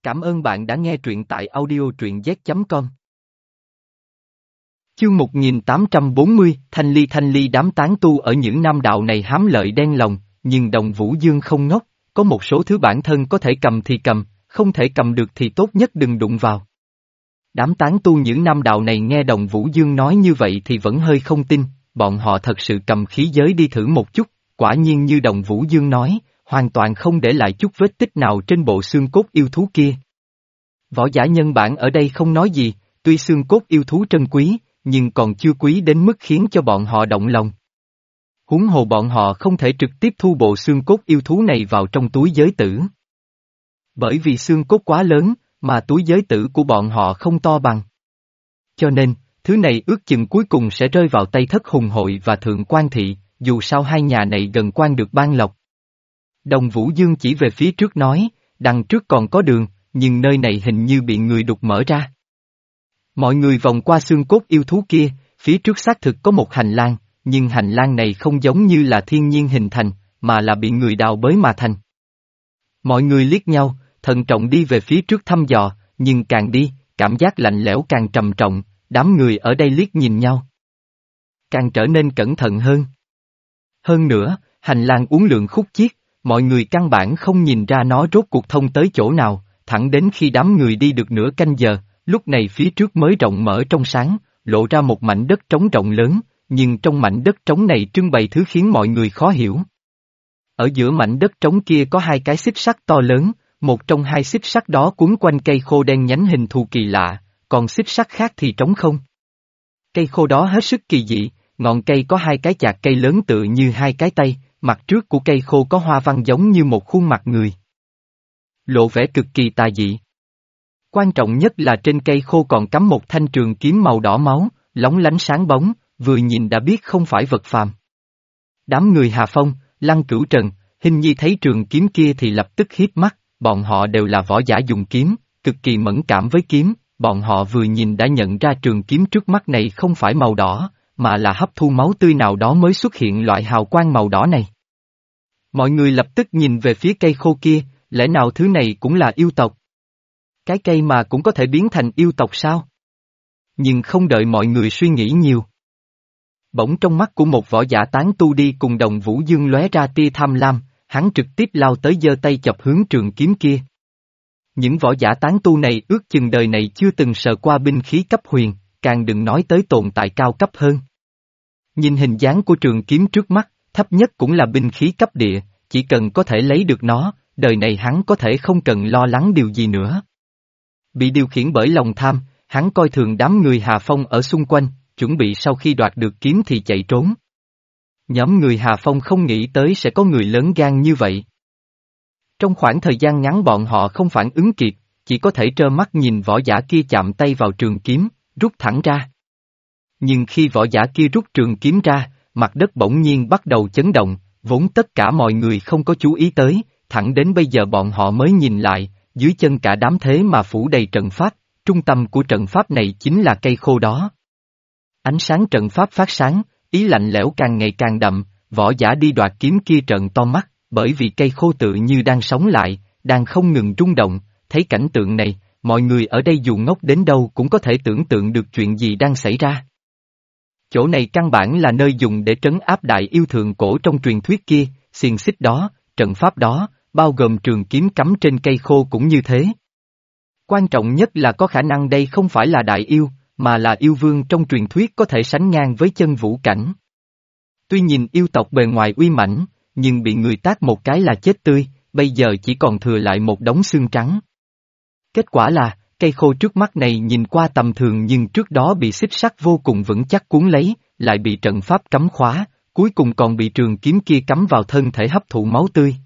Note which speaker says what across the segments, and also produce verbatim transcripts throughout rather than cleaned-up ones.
Speaker 1: Cảm ơn bạn đã nghe truyện tại audio truyện z chấm com. Chương một nghìn tám trăm bốn mươi, Thanh Ly Thanh Ly đám tán tu ở những nam đạo này hám lợi đen lòng, nhưng Đồng Vũ Dương không ngốc, có một số thứ bản thân có thể cầm thì cầm, không thể cầm được thì tốt nhất đừng đụng vào. Đám tán tu những nam đạo này nghe Đồng Vũ Dương nói như vậy thì vẫn hơi không tin, bọn họ thật sự cầm khí giới đi thử một chút, quả nhiên như Đồng Vũ Dương nói, hoàn toàn không để lại chút vết tích nào trên bộ xương cốt yêu thú kia. Võ giả nhân bản ở đây không nói gì, tuy xương cốt yêu thú trân quý, nhưng còn chưa quý đến mức khiến cho bọn họ động lòng. Huống hồ bọn họ không thể trực tiếp thu bộ xương cốt yêu thú này vào trong túi giới tử. Bởi vì xương cốt quá lớn, mà túi giới tử của bọn họ không to bằng. Cho nên, thứ này ước chừng cuối cùng sẽ rơi vào tay Thất Hùng Hội và Thượng Quan Thị, dù sao hai nhà này gần quan được ban lộc. Đồng Vũ Dương chỉ về phía trước nói, đằng trước còn có đường, nhưng nơi này hình như bị người đục mở ra. Mọi người vòng qua xương cốt yêu thú kia, phía trước xác thực có một hành lang, nhưng hành lang này không giống như là thiên nhiên hình thành, mà là bị người đào bới mà thành. Mọi người liếc nhau, thận trọng đi về phía trước thăm dò, nhưng càng đi, cảm giác lạnh lẽo càng trầm trọng, đám người ở đây liếc nhìn nhau. Càng trở nên cẩn thận hơn. Hơn nữa, hành lang uốn lượn khúc chiết, mọi người căn bản không nhìn ra nó rốt cuộc thông tới chỗ nào, thẳng đến khi đám người đi được nửa canh giờ, lúc này phía trước mới rộng mở trong sáng, lộ ra một mảnh đất trống rộng lớn, nhưng trong mảnh đất trống này trưng bày thứ khiến mọi người khó hiểu. Ở giữa mảnh đất trống kia có hai cái xích sắt to lớn, một trong hai xích sắt đó quấn quanh cây khô đen nhánh hình thù kỳ lạ, còn xích sắt khác thì trống không. Cây khô đó hết sức kỳ dị, ngọn cây có hai cái chạc cây lớn tựa như hai cái tay, mặt trước của cây khô có hoa văn giống như một khuôn mặt người. Lộ vẻ cực kỳ tà dị. Quan trọng nhất là trên cây khô còn cắm một thanh trường kiếm màu đỏ máu, lóng lánh sáng bóng, vừa nhìn đã biết không phải vật phàm. Đám người Hà Phong, Lăng Cửu Trần, Hình Nhi thấy trường kiếm kia thì lập tức híp mắt, bọn họ đều là võ giả dùng kiếm, cực kỳ mẫn cảm với kiếm, bọn họ vừa nhìn đã nhận ra trường kiếm trước mắt này không phải màu đỏ, mà là hấp thu máu tươi nào đó mới xuất hiện loại hào quang màu đỏ này. Mọi người lập tức nhìn về phía cây khô kia, lẽ nào thứ này cũng là yêu tộc? Cái cây mà cũng có thể biến thành yêu tộc sao? Nhưng không đợi mọi người suy nghĩ nhiều. Bỗng trong mắt của một võ giả tán tu đi cùng Đồng Vũ Dương lóe ra tia tham lam, hắn trực tiếp lao tới giơ tay chọc hướng trường kiếm kia. Những võ giả tán tu này ước chừng đời này chưa từng sờ qua binh khí cấp huyền, càng đừng nói tới tồn tại cao cấp hơn. Nhìn hình dáng của trường kiếm trước mắt, thấp nhất cũng là binh khí cấp địa, chỉ cần có thể lấy được nó, đời này hắn có thể không cần lo lắng điều gì nữa. Bị điều khiển bởi lòng tham, hắn coi thường đám người Hà Phong ở xung quanh, chuẩn bị sau khi đoạt được kiếm thì chạy trốn. Nhóm người Hà Phong không nghĩ tới sẽ có người lớn gan như vậy. Trong khoảng thời gian ngắn bọn họ không phản ứng kịp, chỉ có thể trơ mắt nhìn võ giả kia chạm tay vào trường kiếm, rút thẳng ra. Nhưng khi võ giả kia rút trường kiếm ra, mặt đất bỗng nhiên bắt đầu chấn động, vốn tất cả mọi người không có chú ý tới, thẳng đến bây giờ bọn họ mới nhìn lại, dưới chân cả đám thế mà phủ đầy trận pháp, trung tâm của trận pháp này chính là cây khô đó. Ánh sáng trận pháp phát sáng, ý lạnh lẽo càng ngày càng đậm, võ giả đi đoạt kiếm kia trợn to mắt, bởi vì cây khô tự như đang sống lại, đang không ngừng rung động, thấy cảnh tượng này, mọi người ở đây dù ngốc đến đâu cũng có thể tưởng tượng được chuyện gì đang xảy ra. Chỗ này căn bản là nơi dùng để trấn áp đại yêu thượng cổ trong truyền thuyết kia, xiềng xích đó, trận pháp đó, bao gồm trường kiếm cắm trên cây khô cũng như thế. Quan trọng nhất là có khả năng đây không phải là đại yêu, mà là yêu vương trong truyền thuyết có thể sánh ngang với chân vũ cảnh. Tuy nhìn yêu tộc bề ngoài uy mãnh, nhưng bị người tát một cái là chết tươi, bây giờ chỉ còn thừa lại một đống xương trắng. Kết quả là, cây khô trước mắt này nhìn qua tầm thường nhưng trước đó bị xích sắt vô cùng vững chắc cuốn lấy, lại bị trận pháp cấm khóa, cuối cùng còn bị trường kiếm kia cắm vào thân thể hấp thụ máu tươi.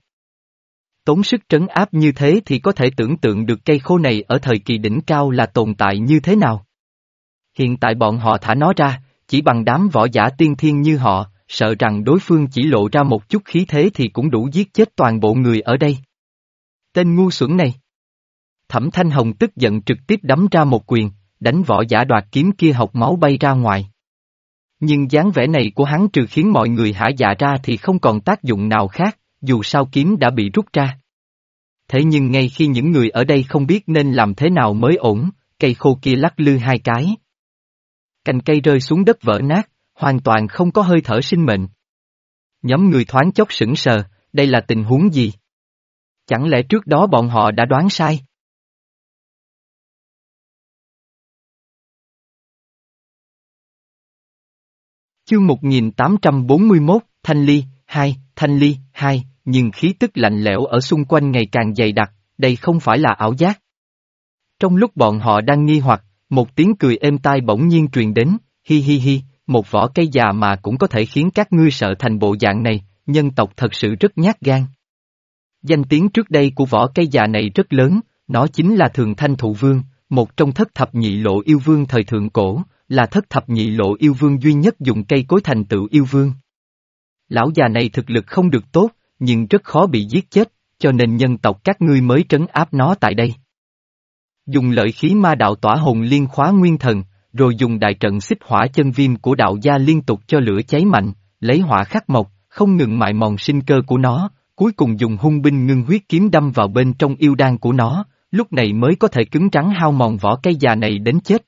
Speaker 1: Tốn sức trấn áp như thế thì có thể tưởng tượng được cây khô này ở thời kỳ đỉnh cao là tồn tại như thế nào. Hiện tại bọn họ thả nó ra, chỉ bằng đám võ giả tiên thiên như họ, sợ rằng đối phương chỉ lộ ra một chút khí thế thì cũng đủ giết chết toàn bộ người ở đây. Tên ngu xuẩn này. Thẩm Thanh Hồng tức giận trực tiếp đấm ra một quyền, đánh võ giả đoạt kiếm kia học máu bay ra ngoài. Nhưng dáng vẻ này của hắn trừ khiến mọi người hả dạ ra thì không còn tác dụng nào khác, dù sao kiếm đã bị rút ra. Thế nhưng ngay khi những người ở đây không biết nên làm thế nào mới ổn, cây khô kia lắc lư hai cái. Cành cây rơi xuống đất vỡ nát, hoàn toàn không có hơi thở sinh mệnh. Nhóm người thoáng chốc sững sờ, đây là tình huống gì? Chẳng lẽ trước đó bọn họ đã đoán sai? Chương một nghìn tám trăm bốn mươi mốt, Thanh Ly, hai, Thanh Ly, hai, nhưng khí tức lạnh lẽo ở xung quanh ngày càng dày đặc, đây không phải là ảo giác. Trong lúc bọn họ đang nghi hoặc, một tiếng cười êm tai bỗng nhiên truyền đến, hi hi hi, một vỏ cây già mà cũng có thể khiến các ngươi sợ thành bộ dạng này, nhân tộc thật sự rất nhát gan. Danh tiếng trước đây của vỏ cây già này rất lớn, nó chính là Thường Thanh Thụ Vương, một trong thất thập nhị lộ yêu vương thời thượng cổ, là thất thập nhị lộ yêu vương duy nhất dùng cây cối thành tựu yêu vương. Lão già này thực lực không được tốt, nhưng rất khó bị giết chết, cho nên nhân tộc các ngươi mới trấn áp nó tại đây. Dùng lợi khí ma đạo tỏa hồn liên khóa nguyên thần, rồi dùng đại trận xích hỏa chân viêm của đạo gia liên tục cho lửa cháy mạnh, lấy hỏa khắc mộc, không ngừng mài mòn sinh cơ của nó, cuối cùng dùng hung binh ngưng huyết kiếm đâm vào bên trong yêu đan của nó, lúc này mới có thể cứng rắn hao mòn vỏ cây già này đến chết.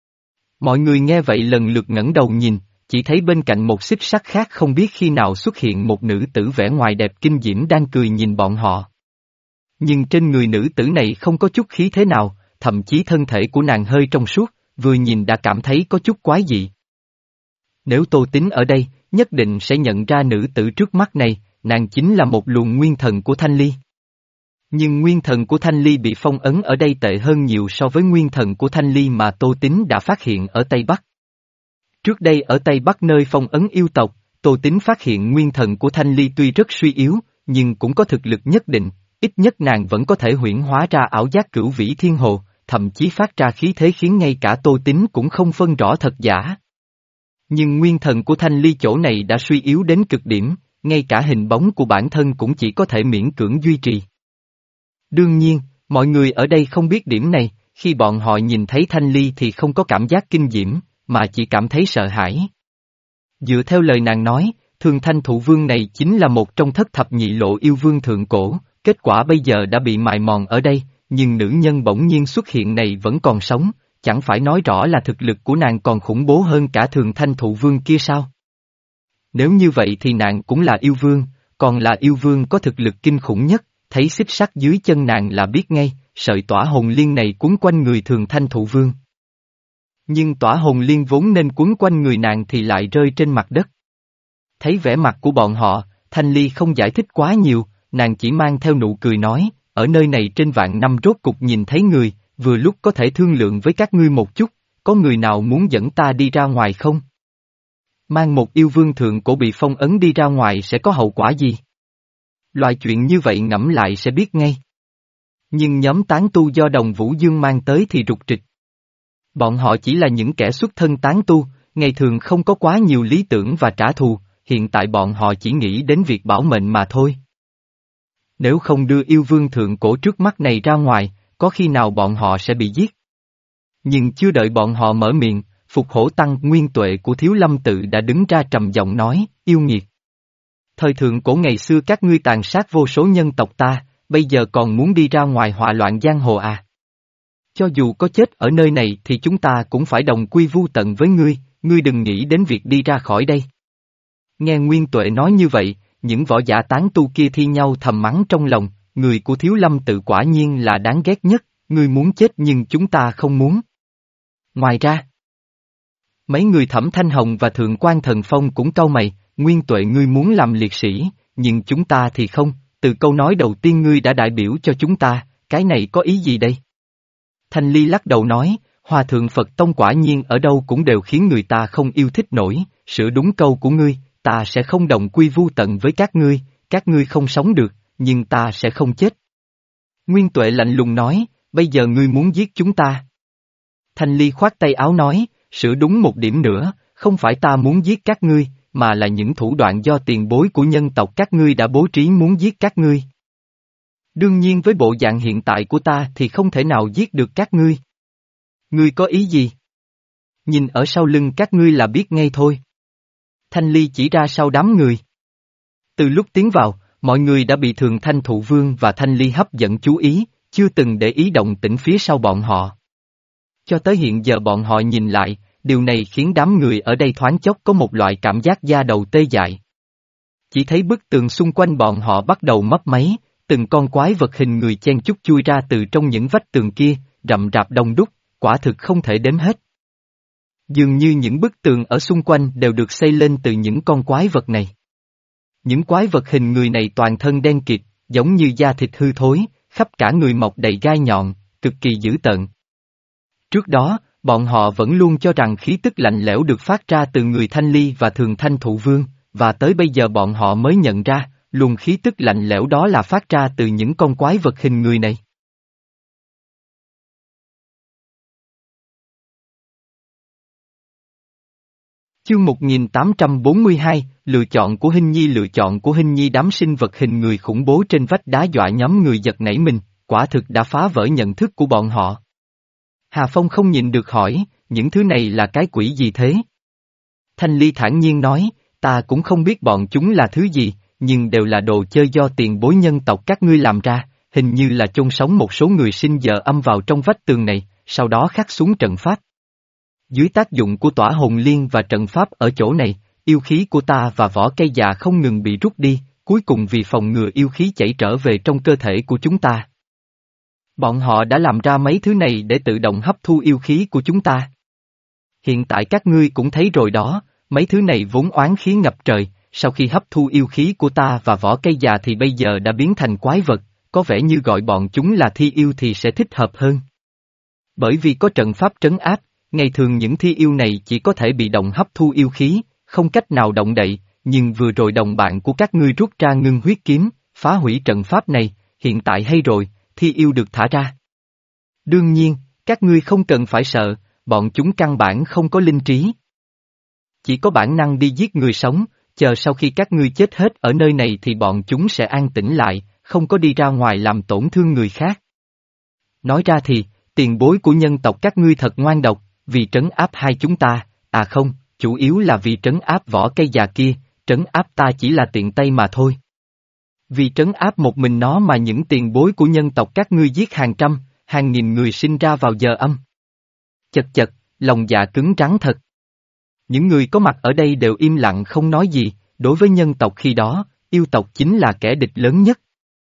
Speaker 1: Mọi người nghe vậy lần lượt ngẩng đầu nhìn, chỉ thấy bên cạnh một xích sắt khác không biết khi nào xuất hiện một nữ tử vẻ ngoài đẹp kinh diễm đang cười nhìn bọn họ. Nhưng trên người nữ tử này không có chút khí thế nào, thậm chí thân thể của nàng hơi trong suốt, vừa nhìn đã cảm thấy có chút quái dị. Nếu Tô Tín ở đây, nhất định sẽ nhận ra nữ tử trước mắt này, nàng chính là một luồng nguyên thần của Thanh Ly. Nhưng nguyên thần của Thanh Ly bị phong ấn ở đây tệ hơn nhiều so với nguyên thần của Thanh Ly mà Tô Tín đã phát hiện ở Tây Bắc. Trước đây ở Tây Bắc nơi phong ấn yêu tộc, Tô Tín phát hiện nguyên thần của Thanh Ly tuy rất suy yếu, nhưng cũng có thực lực nhất định, ít nhất nàng vẫn có thể huyễn hóa ra ảo giác cửu vĩ thiên hồ, thậm chí phát ra khí thế khiến ngay cả Tô Tín cũng không phân rõ thật giả. Nhưng nguyên thần của Thanh Ly chỗ này đã suy yếu đến cực điểm, ngay cả hình bóng của bản thân cũng chỉ có thể miễn cưỡng duy trì. Đương nhiên, mọi người ở đây không biết điểm này, khi bọn họ nhìn thấy Thanh Ly thì không có cảm giác kinh diễm, mà chỉ cảm thấy sợ hãi. Dựa theo lời nàng nói, Thường Thanh Thụ Vương này chính là một trong thất thập nhị lộ yêu vương thượng cổ, kết quả bây giờ đã bị mài mòn ở đây, nhưng nữ nhân bỗng nhiên xuất hiện này vẫn còn sống, chẳng phải nói rõ là thực lực của nàng còn khủng bố hơn cả Thường Thanh Thụ Vương kia sao? Nếu như vậy thì nàng cũng là yêu vương, còn là yêu vương có thực lực kinh khủng nhất, thấy xích sắt dưới chân nàng là biết ngay, sợi tỏa hồn liên này quấn quanh người Thường Thanh Thụ Vương. Nhưng tỏa hồn liên vốn nên quấn quanh người nàng thì lại rơi trên mặt đất. Thấy vẻ mặt của bọn họ, Thanh Ly không giải thích quá nhiều, nàng chỉ mang theo nụ cười nói, ở nơi này trên vạn năm rốt cục nhìn thấy người, vừa lúc có thể thương lượng với các ngươi một chút, có người nào muốn dẫn ta đi ra ngoài không? Mang một yêu vương thượng cổ bị phong ấn đi ra ngoài sẽ có hậu quả gì? Loại chuyện như vậy ngẫm lại sẽ biết ngay. Nhưng nhóm tán tu do Đồng Vũ Dương mang tới thì rục trịch. Bọn họ chỉ là những kẻ xuất thân tán tu, ngày thường không có quá nhiều lý tưởng và trả thù, hiện tại bọn họ chỉ nghĩ đến việc bảo mệnh mà thôi. Nếu không đưa yêu vương thượng cổ trước mắt này ra ngoài, có khi nào bọn họ sẽ bị giết. Nhưng chưa đợi bọn họ mở miệng, Phục Hổ Tăng Nguyên Tuệ của Thiếu Lâm Tự đã đứng ra trầm giọng nói, yêu nghiệt. Thời thượng cổ ngày xưa các ngươi tàn sát vô số nhân tộc ta, bây giờ còn muốn đi ra ngoài họa loạn giang hồ à? Cho dù có chết ở nơi này thì chúng ta cũng phải đồng quy vu tận với ngươi, ngươi đừng nghĩ đến việc đi ra khỏi đây. Nghe Nguyên Tuệ nói như vậy, những võ giả tán tu kia thi nhau thầm mắng trong lòng, người của Thiếu Lâm Tự quả nhiên là đáng ghét nhất, ngươi muốn chết nhưng chúng ta không muốn. Ngoài ra, mấy người Thẩm Thanh Hồng và Thượng Quan Thần Phong cũng cau mày, Nguyên Tuệ ngươi muốn làm liệt sĩ, nhưng chúng ta thì không, từ câu nói đầu tiên ngươi đã đại biểu cho chúng ta, cái này có ý gì đây? Thanh Ly lắc đầu nói, Hòa Thượng Phật Tông quả nhiên ở đâu cũng đều khiến người ta không yêu thích nổi, sửa đúng câu của ngươi, ta sẽ không đồng quy vu tận với các ngươi, các ngươi không sống được, nhưng ta sẽ không chết. Nguyên Tuệ lạnh lùng nói, bây giờ ngươi muốn giết chúng ta. Thanh Ly khoát tay áo nói, sửa đúng một điểm nữa, không phải ta muốn giết các ngươi, mà là những thủ đoạn do tiền bối của nhân tộc các ngươi đã bố trí muốn giết các ngươi. Đương nhiên với bộ dạng hiện tại của ta thì không thể nào giết được các ngươi. Ngươi có ý gì? Nhìn ở sau lưng các ngươi là biết ngay thôi. Thanh Ly chỉ ra sau đám người. Từ lúc tiến vào, mọi người đã bị Thường Thanh Thụ Vương và Thanh Ly hấp dẫn chú ý, chưa từng để ý động tĩnh phía sau bọn họ. Cho tới hiện giờ bọn họ nhìn lại, điều này khiến đám người ở đây thoáng chốc có một loại cảm giác da đầu tê dại. Chỉ thấy bức tường xung quanh bọn họ bắt đầu mấp máy, từng con quái vật hình người chen chúc chui ra từ trong những vách tường kia, rậm rạp đông đúc, quả thực không thể đếm hết. Dường như những bức tường ở xung quanh đều được xây lên từ những con quái vật này. Những quái vật hình người này toàn thân đen kịt, giống như da thịt hư thối, khắp cả người mọc đầy gai nhọn, cực kỳ dữ tợn. Trước đó, bọn họ vẫn luôn cho rằng khí tức lạnh lẽo được phát ra từ người Thanh Ly và Thường Thanh Thụ Vương, và tới bây giờ bọn họ mới nhận ra, luồng khí tức lạnh lẽo đó là phát ra từ những con quái vật hình người này. Chương một nghìn tám trăm bốn mươi hai, lựa chọn của Hinh Nhi lựa chọn của Hinh Nhi đám sinh vật hình người khủng bố trên vách đá dọa nhóm người giật nảy mình, quả thực đã phá vỡ nhận thức của bọn họ. Hà Phong không nhịn được hỏi, những thứ này là cái quỷ gì thế? Thanh Ly thản nhiên nói, ta cũng không biết bọn chúng là thứ gì, nhưng đều là đồ chơi do tiền bối nhân tộc các ngươi làm ra, hình như là chôn sống một số người sinh giờ âm vào trong vách tường này, sau đó khắc xuống trận pháp. Dưới tác dụng của tỏa hồn liên và trận pháp ở chỗ này, yêu khí của ta và vỏ cây già không ngừng bị rút đi, cuối cùng vì phòng ngừa yêu khí chảy trở về trong cơ thể của chúng ta. Bọn họ đã làm ra mấy thứ này để tự động hấp thu yêu khí của chúng ta. Hiện tại các ngươi cũng thấy rồi đó, mấy thứ này vốn oán khí ngập trời, sau khi hấp thu yêu khí của ta và vỏ cây già thì bây giờ đã biến thành quái vật, có vẻ như gọi bọn chúng là thi yêu thì sẽ thích hợp hơn. Bởi vì có trận pháp trấn áp, ngày thường những thi yêu này chỉ có thể bị động hấp thu yêu khí, không cách nào động đậy, nhưng vừa rồi đồng bạn của các ngươi rút ra ngưng huyết kiếm, phá hủy trận pháp này, hiện tại hay rồi, thi yêu được thả ra. Đương nhiên, các ngươi không cần phải sợ, bọn chúng căn bản không có linh trí. Chỉ có bản năng đi giết người sống, chờ sau khi các ngươi chết hết ở nơi này thì bọn chúng sẽ an tĩnh lại, không có đi ra ngoài làm tổn thương người khác. Nói ra thì, tiền bối của nhân tộc các ngươi thật ngoan độc, vì trấn áp hai chúng ta, à không, chủ yếu là vì trấn áp vỏ cây già kia, trấn áp ta chỉ là tiện tay mà thôi. Vì trấn áp một mình nó mà những tiền bối của nhân tộc các ngươi giết hàng trăm, hàng nghìn người sinh ra vào giờ âm. Chật chật, lòng dạ cứng rắn thật. Những người có mặt ở đây đều im lặng không nói gì, đối với nhân tộc khi đó, yêu tộc chính là kẻ địch lớn nhất.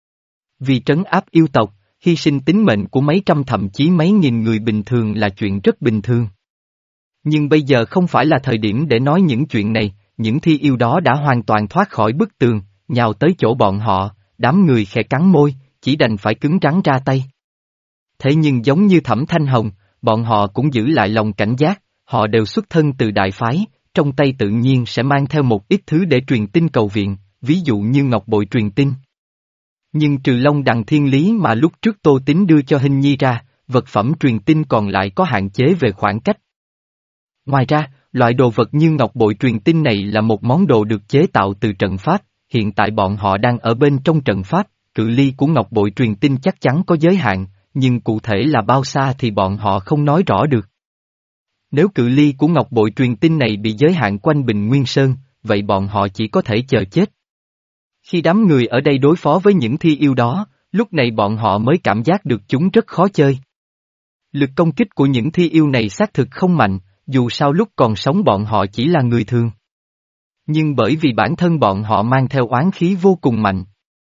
Speaker 1: Vì trấn áp yêu tộc, hy sinh tính mệnh của mấy trăm thậm chí mấy nghìn người bình thường là chuyện rất bình thường. Nhưng bây giờ không phải là thời điểm để nói những chuyện này, những thi yêu đó đã hoàn toàn thoát khỏi bức tường, nhào tới chỗ bọn họ, đám người khẽ cắn môi, chỉ đành phải cứng rắn ra tay. Thế nhưng giống như Thẩm Thanh Hồng, bọn họ cũng giữ lại lòng cảnh giác, họ đều xuất thân từ đại phái, trong tay tự nhiên sẽ mang theo một ít thứ để truyền tin cầu viện, ví dụ như ngọc bội truyền tin. Nhưng trừ Long Đằng Thiên Lý mà lúc trước Tô Tín đưa cho Hinh Nhi ra, vật phẩm truyền tin còn lại có hạn chế về khoảng cách. Ngoài ra, loại đồ vật như ngọc bội truyền tin này là một món đồ được chế tạo từ trận pháp, hiện tại bọn họ đang ở bên trong trận pháp, cự ly của ngọc bội truyền tin chắc chắn có giới hạn, nhưng cụ thể là bao xa thì bọn họ không nói rõ được. Nếu cự ly của ngọc bội truyền tin này bị giới hạn quanh Bình Nguyên Sơn, vậy bọn họ chỉ có thể chờ chết. Khi đám người ở đây đối phó với những thi yêu đó, lúc này bọn họ mới cảm giác được chúng rất khó chơi. Lực công kích của những thi yêu này xác thực không mạnh, dù sao lúc còn sống bọn họ chỉ là người thường. Nhưng bởi vì bản thân bọn họ mang theo oán khí vô cùng mạnh.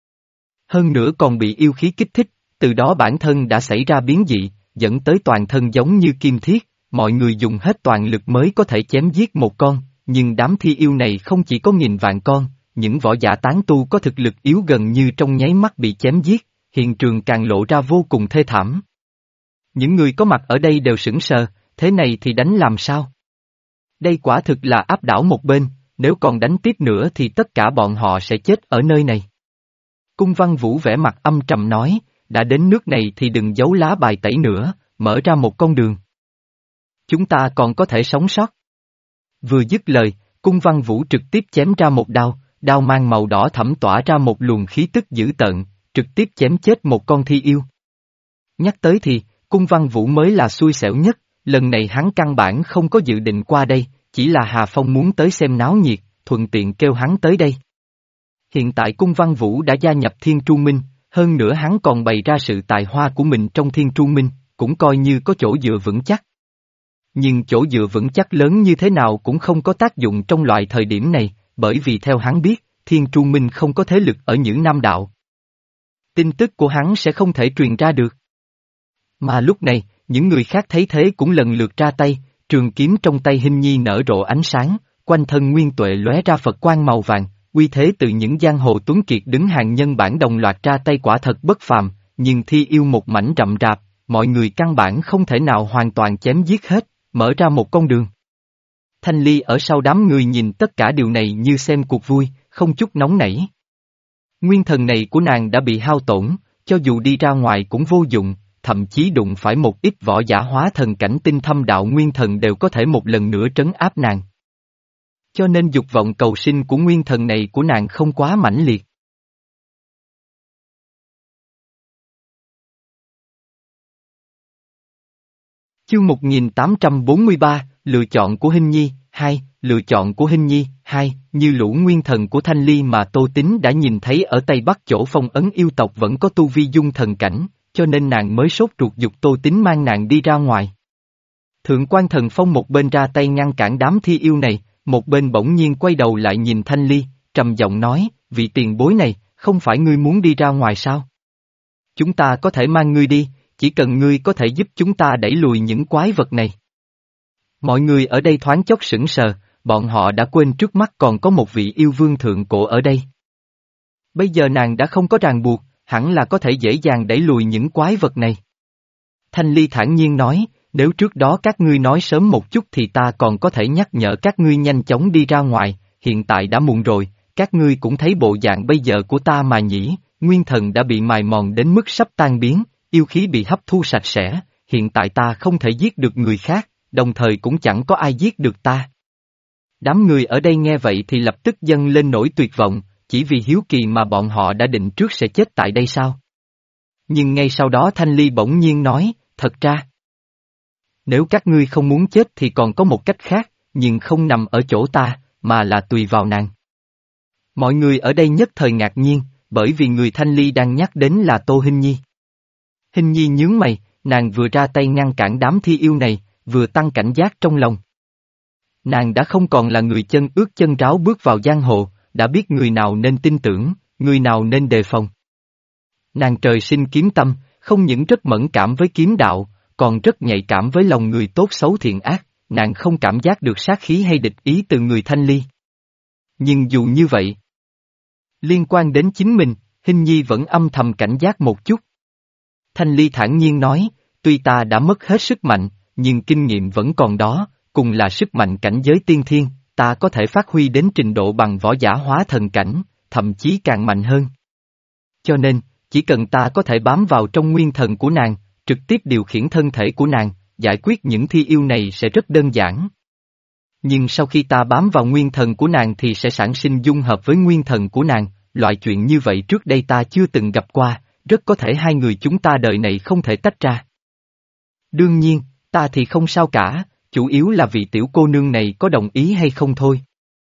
Speaker 1: Hơn nữa còn bị yêu khí kích thích, từ đó bản thân đã xảy ra biến dị, dẫn tới toàn thân giống như kim thiết, mọi người dùng hết toàn lực mới có thể chém giết một con, nhưng đám thi yêu này không chỉ có nghìn vạn con, những võ giả tán tu có thực lực yếu gần như trong nháy mắt bị chém giết, hiện trường càng lộ ra vô cùng thê thảm. Những người có mặt ở đây đều sững sờ, thế này thì đánh làm sao? Đây quả thực là áp đảo một bên, nếu còn đánh tiếp nữa thì tất cả bọn họ sẽ chết ở nơi này. Cung Văn Vũ vẻ mặt âm trầm nói, đã đến nước này thì đừng giấu lá bài tẩy nữa, mở ra một con đường. Chúng ta còn có thể sống sót. Vừa dứt lời, Cung Văn Vũ trực tiếp chém ra một đao, đao mang màu đỏ thẫm tỏa ra một luồng khí tức dữ tợn, trực tiếp chém chết một con thi yêu. Nhắc tới thì, Cung Văn Vũ mới là xui xẻo nhất, lần này hắn căn bản không có dự định qua đây, chỉ là Hà Phong muốn tới xem náo nhiệt, thuận tiện kêu hắn tới đây. Hiện tại Cung Văn Vũ đã gia nhập Thiên Tru Minh, hơn nữa hắn còn bày ra sự tài hoa của mình trong Thiên Tru Minh, cũng coi như có chỗ dựa vững chắc. Nhưng chỗ dựa vững chắc lớn như thế nào cũng không có tác dụng trong loại thời điểm này, bởi vì theo hắn biết, Thiên Tru Minh không có thế lực ở những Nam Đạo. Tin tức của hắn sẽ không thể truyền ra được. Mà lúc này, những người khác thấy thế cũng lần lượt ra tay, trường kiếm trong tay Hinh Nhi nở rộ ánh sáng, quanh thân nguyên tuệ lóe ra Phật quang màu vàng, uy thế từ những giang hồ tuấn kiệt đứng hàng nhân bản đồng loạt ra tay quả thật bất phàm, nhưng thi yêu một mảnh rậm rạp, mọi người căn bản không thể nào hoàn toàn chém giết hết, mở ra một con đường. Thanh Ly ở sau đám người nhìn tất cả điều này như xem cuộc vui, không chút nóng nảy. Nguyên thần này của nàng đã bị hao tổn, cho dù đi ra ngoài cũng vô dụng, thậm chí đụng phải một ít võ giả hóa thần cảnh tinh thâm đạo nguyên thần đều có thể một lần nữa trấn áp nàng. Cho nên dục vọng cầu sinh của nguyên thần này của nàng không quá mãnh liệt. Chương một nghìn tám trăm bốn mươi ba, lựa chọn của Hinh Nhi, hai, lựa chọn của Hinh Nhi, hai, như lũ nguyên thần của Thanh Ly mà Tô Tín đã nhìn thấy ở Tây Bắc chỗ phong ấn yêu tộc vẫn có tu vi dung thần cảnh, cho nên nàng mới sốt ruột giục Tô Tín mang nàng đi ra ngoài. Thượng quan Thần Phong một bên ra tay ngăn cản đám thi yêu này, một bên bỗng nhiên quay đầu lại nhìn Thanh Ly, trầm giọng nói, vị tiền bối này, không phải ngươi muốn đi ra ngoài sao? Chúng ta có thể mang ngươi đi, chỉ cần ngươi có thể giúp chúng ta đẩy lùi những quái vật này. Mọi người ở đây thoáng chốc sững sờ, bọn họ đã quên trước mắt còn có một vị yêu vương thượng cổ ở đây. Bây giờ nàng đã không có ràng buộc, hẳn là có thể dễ dàng đẩy lùi những quái vật này. Thanh Ly thản nhiên nói, nếu trước đó các ngươi nói sớm một chút thì ta còn có thể nhắc nhở các ngươi nhanh chóng đi ra ngoài, hiện tại đã muộn rồi, các ngươi cũng thấy bộ dạng bây giờ của ta mà nhỉ, nguyên thần đã bị mài mòn đến mức sắp tan biến, yêu khí bị hấp thu sạch sẽ, hiện tại ta không thể giết được người khác, đồng thời cũng chẳng có ai giết được ta. Đám người ở đây nghe vậy thì lập tức dâng lên nỗi tuyệt vọng, chỉ vì hiếu kỳ mà bọn họ đã định trước sẽ chết tại đây sao? Nhưng ngay sau đó Thanh Ly bỗng nhiên nói, thật ra, nếu các ngươi không muốn chết thì còn có một cách khác, nhưng không nằm ở chỗ ta, mà là tùy vào nàng. Mọi người ở đây nhất thời ngạc nhiên, bởi vì người Thanh Ly đang nhắc đến là Tô Hinh Nhi. Hinh Nhi nhướng mày, nàng vừa ra tay ngăn cản đám thi yêu này, vừa tăng cảnh giác trong lòng. Nàng đã không còn là người chân ướt chân ráo bước vào giang hồ, đã biết người nào nên tin tưởng, người nào nên đề phòng. Nàng trời sinh kiếm tâm, không những rất mẫn cảm với kiếm đạo, còn rất nhạy cảm với lòng người tốt xấu thiện ác, nàng không cảm giác được sát khí hay địch ý từ người Thanh Ly. Nhưng dù như vậy, liên quan đến chính mình, Hinh Nhi vẫn âm thầm cảnh giác một chút. Thanh Ly thản nhiên nói, tuy ta đã mất hết sức mạnh, nhưng kinh nghiệm vẫn còn đó, cùng là sức mạnh cảnh giới tiên thiên, ta có thể phát huy đến trình độ bằng võ giả hóa thần cảnh, thậm chí càng mạnh hơn. Cho nên, chỉ cần ta có thể bám vào trong nguyên thần của nàng, trực tiếp điều khiển thân thể của nàng, giải quyết những thi yêu này sẽ rất đơn giản. Nhưng sau khi ta bám vào nguyên thần của nàng thì sẽ sản sinh dung hợp với nguyên thần của nàng, loại chuyện như vậy trước đây ta chưa từng gặp qua, rất có thể hai người chúng ta đời này không thể tách ra. Đương nhiên, ta thì không sao cả, chủ yếu là vì tiểu cô nương này có đồng ý hay không thôi.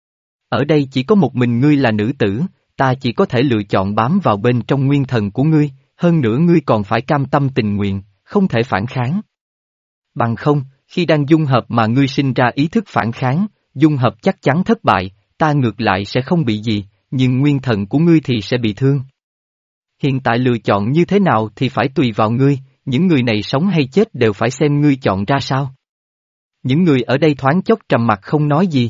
Speaker 1: Ở đây chỉ có một mình ngươi là nữ tử, ta chỉ có thể lựa chọn bám vào bên trong nguyên thần của ngươi, hơn nữa ngươi còn phải cam tâm tình nguyện, không thể phản kháng. Bằng không, khi đang dung hợp mà ngươi sinh ra ý thức phản kháng, dung hợp chắc chắn thất bại, ta ngược lại sẽ không bị gì, nhưng nguyên thần của ngươi thì sẽ bị thương. Hiện tại lựa chọn như thế nào thì phải tùy vào ngươi, những người này sống hay chết đều phải xem ngươi chọn ra sao. Những người ở đây thoáng chốc trầm mặc không nói gì.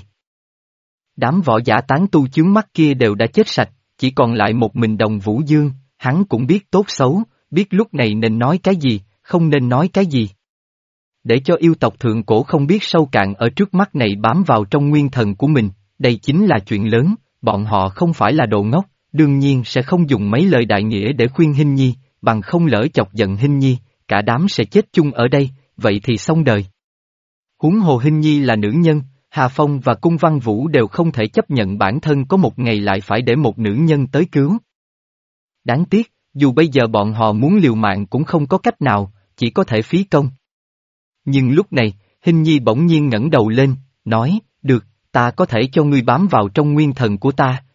Speaker 1: Đám võ giả tán tu chướng mắt kia đều đã chết sạch, chỉ còn lại một mình Đồng Vũ Dương, hắn cũng biết tốt xấu, biết lúc này nên nói cái gì, không nên nói cái gì. Để cho yêu tộc thượng cổ không biết sâu cạn ở trước mắt này bám vào trong nguyên thần của mình, đây chính là chuyện lớn, bọn họ không phải là đồ ngốc, đương nhiên sẽ không dùng mấy lời đại nghĩa để khuyên Hinh Nhi, bằng không lỡ chọc giận Hinh Nhi, cả đám sẽ chết chung ở đây, vậy thì xong đời. Huống hồ Hinh Nhi là nữ nhân, Hà Phong và Cung Văn Vũ đều không thể chấp nhận bản thân có một ngày lại phải để một nữ nhân tới cứu. Đáng tiếc, dù bây giờ bọn họ muốn liều mạng cũng không có cách nào, chỉ có thể phí công. Nhưng lúc này, Hinh Nhi bỗng nhiên ngẩng đầu lên, nói, được, ta có thể cho ngươi bám vào trong nguyên thần của ta,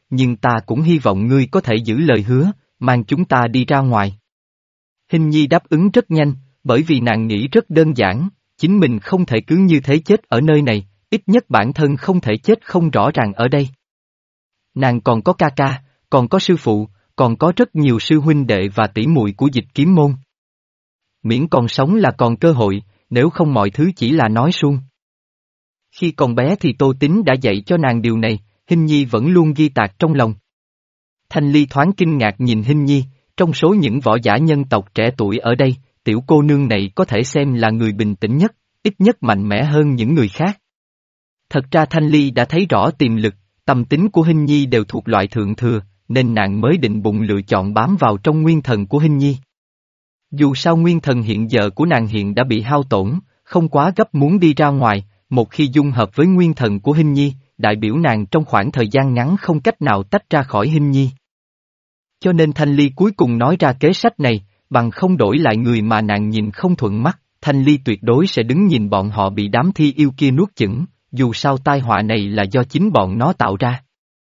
Speaker 1: nhưng ta cũng hy vọng ngươi có thể giữ lời hứa, mang chúng ta đi ra ngoài. Hình nhi đáp ứng rất nhanh, bởi vì nàng nghĩ rất đơn giản, chính mình không thể cứ như thế chết ở nơi này, ít nhất bản thân không thể chết không rõ ràng ở đây. Nàng còn có ca ca, còn có sư phụ, còn có rất nhiều sư huynh đệ và tỷ muội của Dịch Kiếm môn. Miễn còn sống là còn cơ hội, nếu không mọi thứ chỉ là nói suông. Khi còn bé thì Tô Tín đã dạy cho nàng điều này, Hinh Nhi vẫn luôn ghi tạc trong lòng. Thanh Ly thoáng kinh ngạc nhìn Hinh Nhi, trong số những võ giả nhân tộc trẻ tuổi ở đây, tiểu cô nương này có thể xem là người bình tĩnh nhất, ít nhất mạnh mẽ hơn những người khác. Thật ra Thanh Ly đã thấy rõ tiềm lực, tâm tính của Hinh Nhi đều thuộc loại thượng thừa, nên nàng mới định bụng lựa chọn bám vào trong nguyên thần của Hinh Nhi. Dù sao nguyên thần hiện giờ của nàng hiện đã bị hao tổn, không quá gấp muốn đi ra ngoài, một khi dung hợp với nguyên thần của Hinh Nhi, đại biểu nàng trong khoảng thời gian ngắn không cách nào tách ra khỏi Hinh Nhi. Cho nên Thanh Ly cuối cùng nói ra kế sách này, bằng không đổi lại người mà nàng nhìn không thuận mắt, Thanh Ly tuyệt đối sẽ đứng nhìn bọn họ bị đám thi yêu kia nuốt chửng, dù sao tai họa này là do chính bọn nó tạo ra.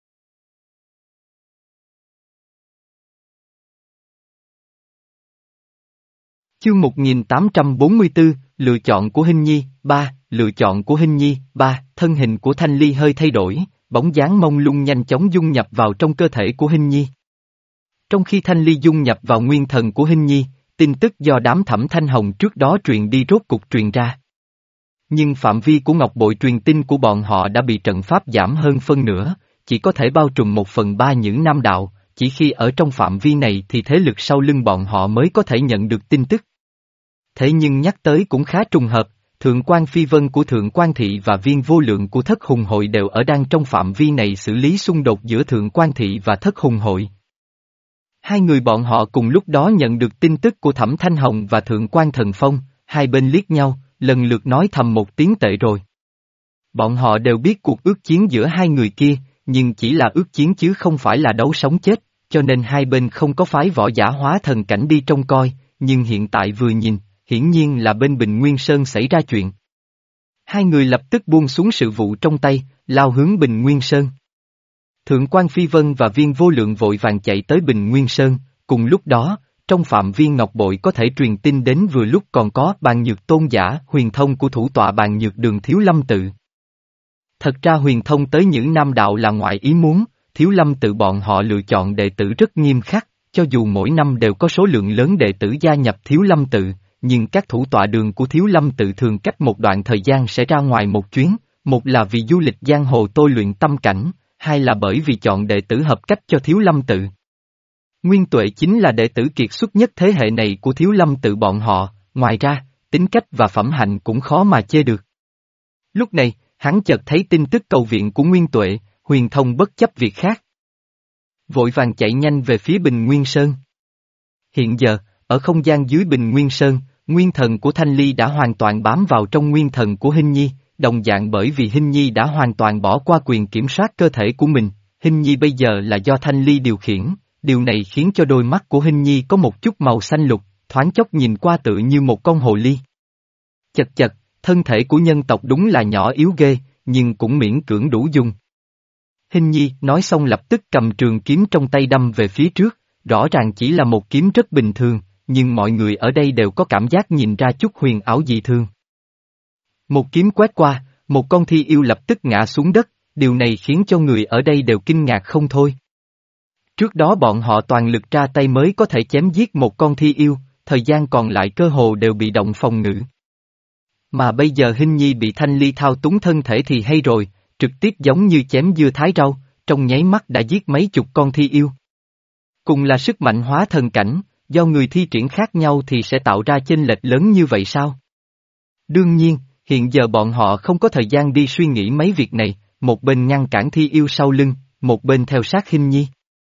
Speaker 1: Chương một nghìn tám trăm bốn mươi tư, lựa chọn của Hinh Nhi, ba, lựa chọn của Hinh Nhi, ba, thân hình của Thanh Ly hơi thay đổi, bóng dáng mông lung nhanh chóng dung nhập vào trong cơ thể của Hinh Nhi. Trong khi Thanh Ly dung nhập vào nguyên thần của Hinh Nhi, tin tức do đám Thẩm Thanh Hồng trước đó truyền đi rốt cục truyền ra. Nhưng phạm vi của ngọc bội truyền tin của bọn họ đã bị trận pháp giảm hơn phân nửa, chỉ có thể bao trùm một phần ba những nam đạo, chỉ khi ở trong phạm vi này thì thế lực sau lưng bọn họ mới có thể nhận được tin tức. Thế nhưng nhắc tới cũng khá trùng hợp, Thượng quan Phi Vân của Thượng quan Thị và Viên Vô Lượng của Thất Hùng Hội đều ở đang trong phạm vi này xử lý xung đột giữa Thượng quan Thị và Thất Hùng Hội. Hai người bọn họ cùng lúc đó nhận được tin tức của Thẩm Thanh Hồng và Thượng quan Thần Phong, hai bên liếc nhau, lần lượt nói thầm một tiếng tệ rồi. Bọn họ đều biết cuộc ước chiến giữa hai người kia, nhưng chỉ là ước chiến chứ không phải là đấu sống chết, cho nên hai bên không có phái võ giả hóa thần cảnh đi trông coi, nhưng hiện tại vừa nhìn, hiển nhiên là bên Bình Nguyên Sơn xảy ra chuyện. Hai người lập tức buông xuống sự vụ trong tay, lao hướng Bình Nguyên Sơn. Thượng quan Phi Vân và Viên Vô Lượng vội vàng chạy tới Bình Nguyên Sơn, cùng lúc đó, trong phạm vi ngọc bội có thể truyền tin đến vừa lúc còn có Bàn Nhược tôn giả huyền thông của thủ tọa Bàn Nhược Đường Thiếu Lâm Tự. Thật ra huyền thông tới những nam đạo là ngoại ý muốn, Thiếu Lâm Tự bọn họ lựa chọn đệ tử rất nghiêm khắc, cho dù mỗi năm đều có số lượng lớn đệ tử gia nhập Thiếu Lâm Tự, nhưng các thủ tọa đường của Thiếu Lâm Tự thường cách một đoạn thời gian sẽ ra ngoài một chuyến, một là vì du lịch giang hồ tôi luyện tâm cảnh, hai là bởi vì chọn đệ tử hợp cách cho Thiếu Lâm Tự. Nguyên Tuệ chính là đệ tử kiệt xuất nhất thế hệ này của Thiếu Lâm Tự bọn họ, ngoài ra, tính cách và phẩm hạnh cũng khó mà chê được. Lúc này, hắn chợt thấy tin tức cầu viện của Nguyên Tuệ, huyền thông bất chấp việc khác. Vội vàng chạy nhanh về phía Bình Nguyên Sơn. Hiện giờ, ở không gian dưới Bình Nguyên Sơn, nguyên thần của Thanh Ly đã hoàn toàn bám vào trong nguyên thần của Hinh Nhi, đồng dạng bởi vì Hinh Nhi đã hoàn toàn bỏ qua quyền kiểm soát cơ thể của mình, Hinh Nhi bây giờ là do Thanh Ly điều khiển, điều này khiến cho đôi mắt của Hinh Nhi có một chút màu xanh lục, thoáng chốc nhìn qua tự như một con hồ ly. Chật chật, thân thể của nhân tộc đúng là nhỏ yếu ghê, nhưng cũng miễn cưỡng đủ dùng. Hinh Nhi nói xong lập tức cầm trường kiếm trong tay đâm về phía trước, rõ ràng chỉ là một kiếm rất bình thường, nhưng mọi người ở đây đều có cảm giác nhìn ra chút huyền ảo dị thường. Một kiếm quét qua, một con thi yêu lập tức ngã xuống đất, điều này khiến cho người ở đây đều kinh ngạc không thôi. Trước đó bọn họ toàn lực ra tay mới có thể chém giết một con thi yêu, thời gian còn lại cơ hồ đều bị động phòng ngự. Mà bây giờ Hinh Nhi bị Thanh Ly thao túng thân thể thì hay rồi, trực tiếp giống như chém dưa thái rau, trong nháy mắt đã giết mấy chục con thi yêu. Cùng là sức mạnh hóa thần cảnh, do người thi triển khác nhau thì sẽ tạo ra chênh lệch lớn như vậy sao? Đương nhiên, hiện giờ bọn họ không có thời gian đi suy nghĩ mấy việc này, một bên ngăn cản thi yêu sau lưng, một bên theo sát Hinh Nhi.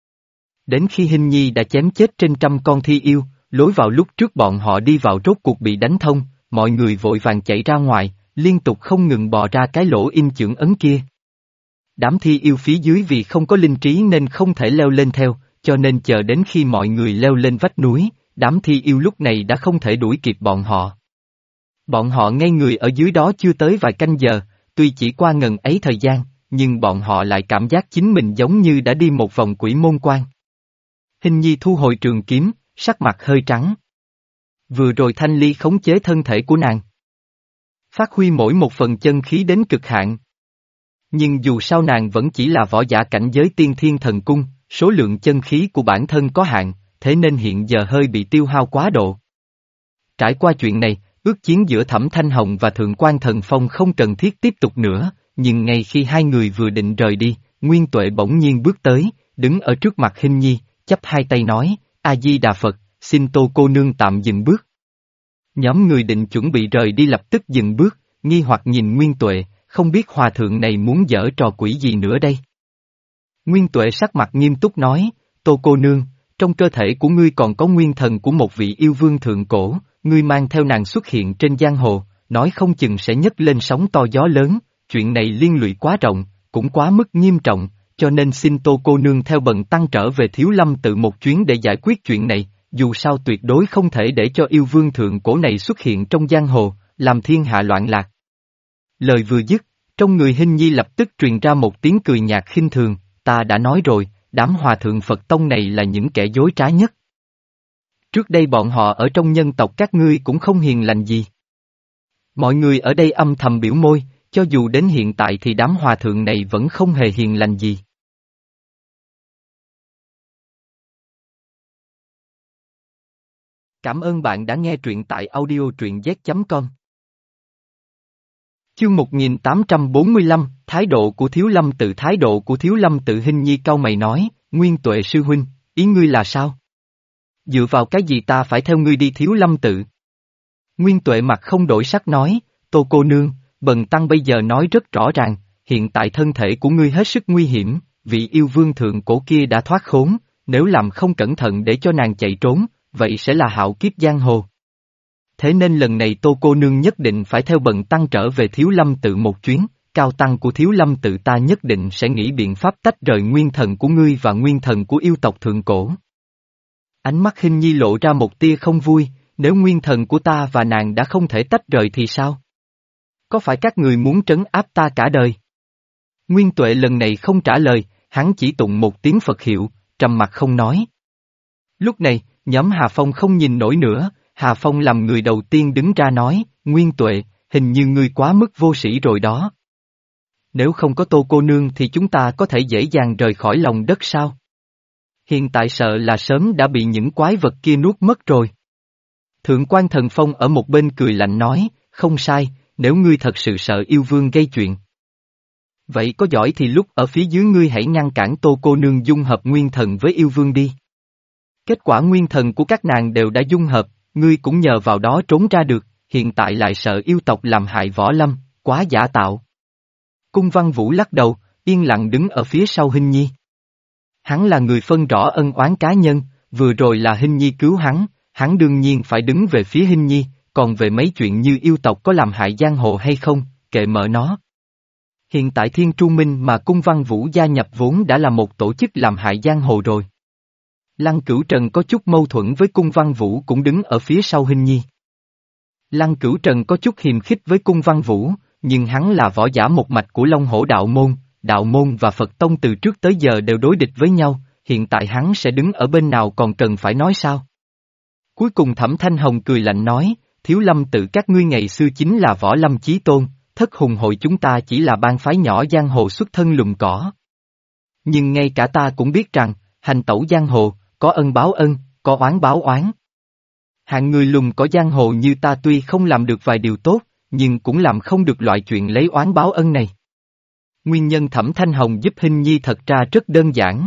Speaker 1: Đến khi Hinh Nhi đã chém chết trên trăm con thi yêu, lối vào lúc trước bọn họ đi vào rốt cuộc bị đánh thông, mọi người vội vàng chạy ra ngoài, liên tục không ngừng bò ra cái lỗ im chưởng ấn kia. Đám thi yêu phía dưới vì không có linh trí nên không thể leo lên theo, cho nên chờ đến khi mọi người leo lên vách núi, đám thi yêu lúc này đã không thể đuổi kịp bọn họ. Bọn họ ngây người ở dưới đó chưa tới vài canh giờ, tuy chỉ qua ngần ấy thời gian, nhưng bọn họ lại cảm giác chính mình giống như đã đi một vòng quỷ môn quan. Hình nhi thu hồi trường kiếm, sắc mặt hơi trắng. Vừa rồi Thanh Ly khống chế thân thể của nàng, phát huy mỗi một phần chân khí đến cực hạn. Nhưng dù sao nàng vẫn chỉ là võ giả cảnh giới tiên thiên thần cung, số lượng chân khí của bản thân có hạn, thế nên hiện giờ hơi bị tiêu hao quá độ. Trải qua chuyện này, ước chiến giữa Thẩm Thanh Hồng và Thượng Quan Thần Phong không cần thiết tiếp tục nữa, nhưng ngay khi hai người vừa định rời đi, Nguyên Tuệ bỗng nhiên bước tới, đứng ở trước mặt Hinh Nhi, chắp hai tay nói, A-di-đà Phật, xin Tô cô nương tạm dừng bước. Nhóm người định chuẩn bị rời đi lập tức dừng bước, nghi hoặc nhìn Nguyên Tuệ, không biết hòa thượng này muốn giở trò quỷ gì nữa đây. Nguyên Tuệ sắc mặt nghiêm túc nói, Tô cô nương, trong cơ thể của ngươi còn có nguyên thần của một vị yêu vương thượng cổ, ngươi mang theo nàng xuất hiện trên giang hồ, nói không chừng sẽ nhấc lên sóng to gió lớn, chuyện này liên lụy quá rộng, cũng quá mức nghiêm trọng, cho nên xin Tô cô nương theo bần tăng trở về Thiếu Lâm tự một chuyến để giải quyết chuyện này, dù sao tuyệt đối không thể để cho yêu vương thượng cổ này xuất hiện trong giang hồ, làm thiên hạ loạn lạc. Lời vừa dứt, trong người Hinh Nhi lập tức truyền ra một tiếng cười nhạt khinh thường, ta đã nói rồi, đám hòa thượng Phật tông này là những kẻ dối trá nhất. Trước đây bọn họ ở trong nhân tộc các ngươi cũng không hiền lành gì. Mọi người ở đây âm thầm biểu môi, cho dù đến hiện tại thì đám hòa thượng này vẫn không hề hiền lành gì. Cảm ơn bạn đã nghe truyện tại audio truyện z chấm com. Chương một nghìn tám trăm bốn mươi lăm, thái độ của Thiếu Lâm tự thái độ của Thiếu Lâm tự Hinh Nhi cau mày nói, Nguyên Tuệ sư huynh, ý ngươi là sao? Dựa vào cái gì ta phải theo ngươi đi Thiếu Lâm tự? Nguyên Tuệ mặt không đổi sắc nói, Tô cô nương, bần tăng bây giờ nói rất rõ ràng, hiện tại thân thể của ngươi hết sức nguy hiểm, vị yêu vương thượng cổ kia đã thoát khốn, nếu làm không cẩn thận để cho nàng chạy trốn, vậy sẽ là hạo kiếp giang hồ. Thế nên lần này Tô cô nương nhất định phải theo bần tăng trở về Thiếu Lâm tự một chuyến, cao tăng của Thiếu Lâm tự ta nhất định sẽ nghĩ biện pháp tách rời nguyên thần của ngươi và nguyên thần của yêu tộc thượng cổ. Ánh mắt Hinh Nhi lộ ra một tia không vui, nếu nguyên thần của ta và nàng đã không thể tách rời thì sao? Có phải các người muốn trấn áp ta cả đời? Nguyên Tuệ lần này không trả lời, hắn chỉ tụng một tiếng Phật hiệu, trầm mặt không nói. Lúc này, nhóm Hà Phong không nhìn nổi nữa, Hà Phong làm người đầu tiên đứng ra nói, Nguyên Tuệ, hình như ngươi quá mức vô sĩ rồi đó. Nếu không có Tô cô nương thì chúng ta có thể dễ dàng rời khỏi lòng đất sao? Hiện tại sợ là sớm đã bị những quái vật kia nuốt mất rồi. Thượng quan Thần Phong ở một bên cười lạnh nói, không sai, nếu ngươi thật sự sợ yêu vương gây chuyện. Vậy có giỏi thì lúc ở phía dưới ngươi hãy ngăn cản Tô cô nương dung hợp nguyên thần với yêu vương đi. Kết quả nguyên thần của các nàng đều đã dung hợp, ngươi cũng nhờ vào đó trốn ra được, hiện tại lại sợ yêu tộc làm hại võ lâm, quá giả tạo. Cung Văn Vũ lắc đầu, yên lặng đứng ở phía sau Hinh Nhi. Hắn là người phân rõ ân oán cá nhân, vừa rồi là Hinh Nhi cứu hắn, hắn đương nhiên phải đứng về phía Hinh Nhi, còn về mấy chuyện như yêu tộc có làm hại giang hồ hay không, kệ mở nó. Hiện tại Thiên Tru Minh mà Cung Văn Vũ gia nhập vốn đã là một tổ chức làm hại giang hồ rồi. Lăng Cửu Trần có chút mâu thuẫn với Cung Văn Vũ cũng đứng ở phía sau Hinh Nhi. Lăng Cửu Trần có chút hiềm khích với Cung Văn Vũ, nhưng hắn là võ giả một mạch của Long Hổ Đạo Môn, Đạo Môn và Phật Tông từ trước tới giờ đều đối địch với nhau, hiện tại hắn sẽ đứng ở bên nào còn cần phải nói sao? Cuối cùng Thẩm Thanh Hồng cười lạnh nói, Thiếu Lâm tự các ngươi ngày xưa chính là võ lâm chí tôn, Thất Hùng hội chúng ta chỉ là bang phái nhỏ giang hồ xuất thân lùm cỏ. Nhưng ngay cả ta cũng biết rằng, hành tẩu giang hồ, có ân báo ân, có oán báo oán. Hạng người lùm cỏ giang hồ như ta tuy không làm được vài điều tốt, nhưng cũng làm không được loại chuyện lấy oán báo ân này. Nguyên nhân Thẩm Thanh Hồng giúp Hinh Nhi thật ra rất đơn giản.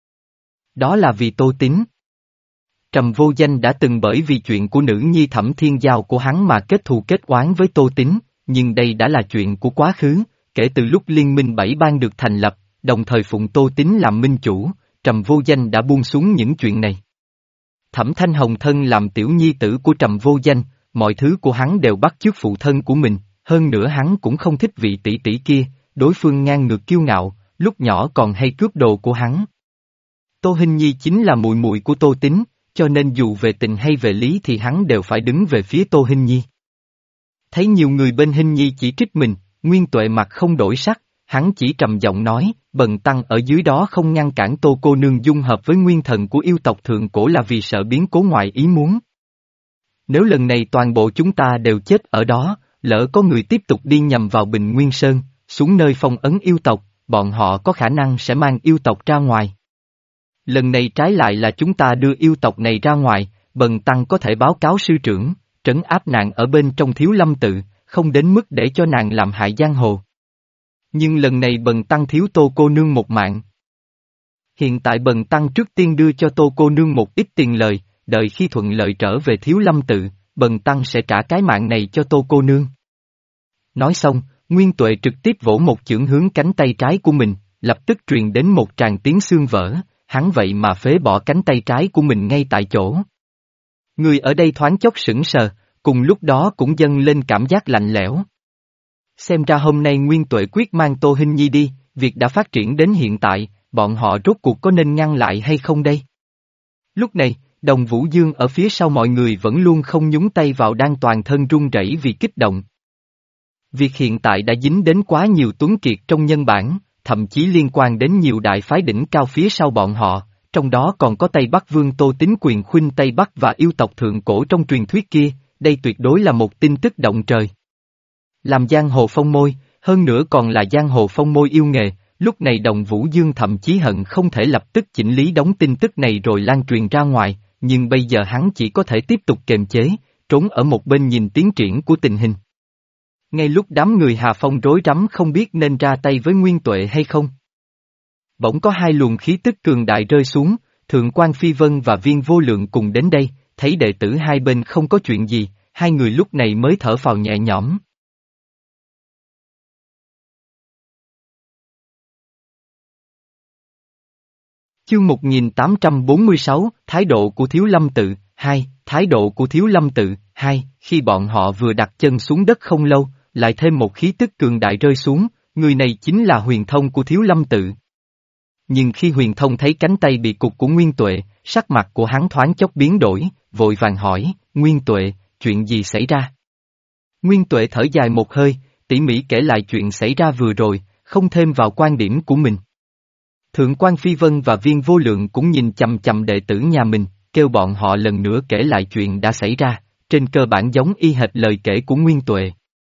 Speaker 1: Đó là vì Tô Tín. Trầm Vô Danh đã từng bởi vì chuyện của nữ nhi Thẩm Thiên Giao của hắn mà kết thù kết oán với Tô Tín, nhưng đây đã là chuyện của quá khứ, kể từ lúc Liên minh bảy bang được thành lập, đồng thời phụng Tô Tín làm minh chủ, Trầm Vô Danh đã buông xuống những chuyện này. Thẩm Thanh Hồng thân làm tiểu nhi tử của Trầm Vô Danh, mọi thứ của hắn đều bắt chước phụ thân của mình, hơn nữa hắn cũng không thích vị tỷ tỷ kia, đối phương ngang ngược kiêu ngạo, lúc nhỏ còn hay cướp đồ của hắn. Tô Hinh Nhi chính là muội muội của Tô Tín, cho nên dù về tình hay về lý thì hắn đều phải đứng về phía Tô Hinh Nhi. Thấy nhiều người bên Hinh Nhi chỉ trích mình, Nguyên Tuệ mặt không đổi sắc, hắn chỉ trầm giọng nói, bần tăng ở dưới đó không ngăn cản Tô cô nương dung hợp với nguyên thần của yêu tộc thượng cổ là vì sợ biến cố ngoài ý muốn. Nếu lần này toàn bộ chúng ta đều chết ở đó, lỡ có người tiếp tục đi nhầm vào Bình Nguyên Sơn, xuống nơi phong ấn yêu tộc, bọn họ có khả năng sẽ mang yêu tộc ra ngoài. Lần này trái lại là chúng ta đưa yêu tộc này ra ngoài, bần tăng có thể báo cáo sư trưởng, trấn áp nàng ở bên trong Thiếu Lâm tự, không đến mức để cho nàng làm hại giang hồ. Nhưng lần này bần tăng thiếu Tô cô nương một mạng. Hiện tại bần tăng trước tiên đưa cho Tô cô nương một ít tiền lời, đợi khi thuận lợi trở về Thiếu Lâm tự, bần tăng sẽ trả cái mạng này cho Tô cô nương. Nói xong, Nguyên Tuệ trực tiếp vỗ một chưởng hướng cánh tay trái của mình, lập tức truyền đến một tràng tiếng xương vỡ, hắn vậy mà phế bỏ cánh tay trái của mình ngay tại chỗ. Người ở đây thoáng chốc sững sờ, cùng lúc đó cũng dâng lên cảm giác lạnh lẽo. Xem ra hôm nay Nguyên Tuệ quyết mang Tô Hinh Nhi đi, việc đã phát triển đến hiện tại, bọn họ rốt cuộc có nên ngăn lại hay không đây? Lúc này, Đồng Vũ Dương ở phía sau mọi người vẫn luôn không nhúng tay vào đang toàn thân run rẩy vì kích động. Việc hiện tại đã dính đến quá nhiều tuấn kiệt trong nhân bản, thậm chí liên quan đến nhiều đại phái đỉnh cao phía sau bọn họ, trong đó còn có Tây Bắc Vương Tô Tín quyền khuynh Tây Bắc và yêu tộc thượng cổ trong truyền thuyết kia, đây tuyệt đối là một tin tức động trời. Làm giang hồ phong môi, hơn nữa còn là giang hồ phong môi yêu nghề, lúc này Đồng Vũ Dương thậm chí hận không thể lập tức chỉnh lý đóng tin tức này rồi lan truyền ra ngoài, nhưng bây giờ hắn chỉ có thể tiếp tục kiềm chế, trốn ở một bên nhìn tiến triển của tình hình. Ngay lúc đám người Hà Phong rối rắm không biết nên ra tay với Nguyên Tuệ hay không. Bỗng có hai luồng khí tức cường đại rơi xuống, Thượng quan Phi Vân và Viên Vô Lượng cùng đến đây, thấy đệ tử hai bên không có chuyện gì, hai người lúc này mới thở phào nhẹ nhõm. Chương một nghìn tám trăm bốn mươi sáu, Thái độ của Thiếu Lâm tự, hai, Thái độ của Thiếu Lâm tự, hai, khi bọn họ vừa đặt chân xuống đất không lâu, lại thêm một khí tức cường đại rơi xuống, người này chính là Huyền Thông của Thiếu Lâm tự. Nhưng khi Huyền Thông thấy cánh tay bị cụt của Nguyên Tuệ, sắc mặt của hắn thoáng chốc biến đổi, vội vàng hỏi, Nguyên Tuệ, chuyện gì xảy ra? Nguyên Tuệ thở dài một hơi, tỉ mỉ kể lại chuyện xảy ra vừa rồi, không thêm vào quan điểm của mình. Thượng quan Phi Vân và Viên Vô Lượng cũng nhìn chằm chằm đệ tử nhà mình, kêu bọn họ lần nữa kể lại chuyện đã xảy ra, trên cơ bản giống y hệt lời kể của Nguyên Tuệ.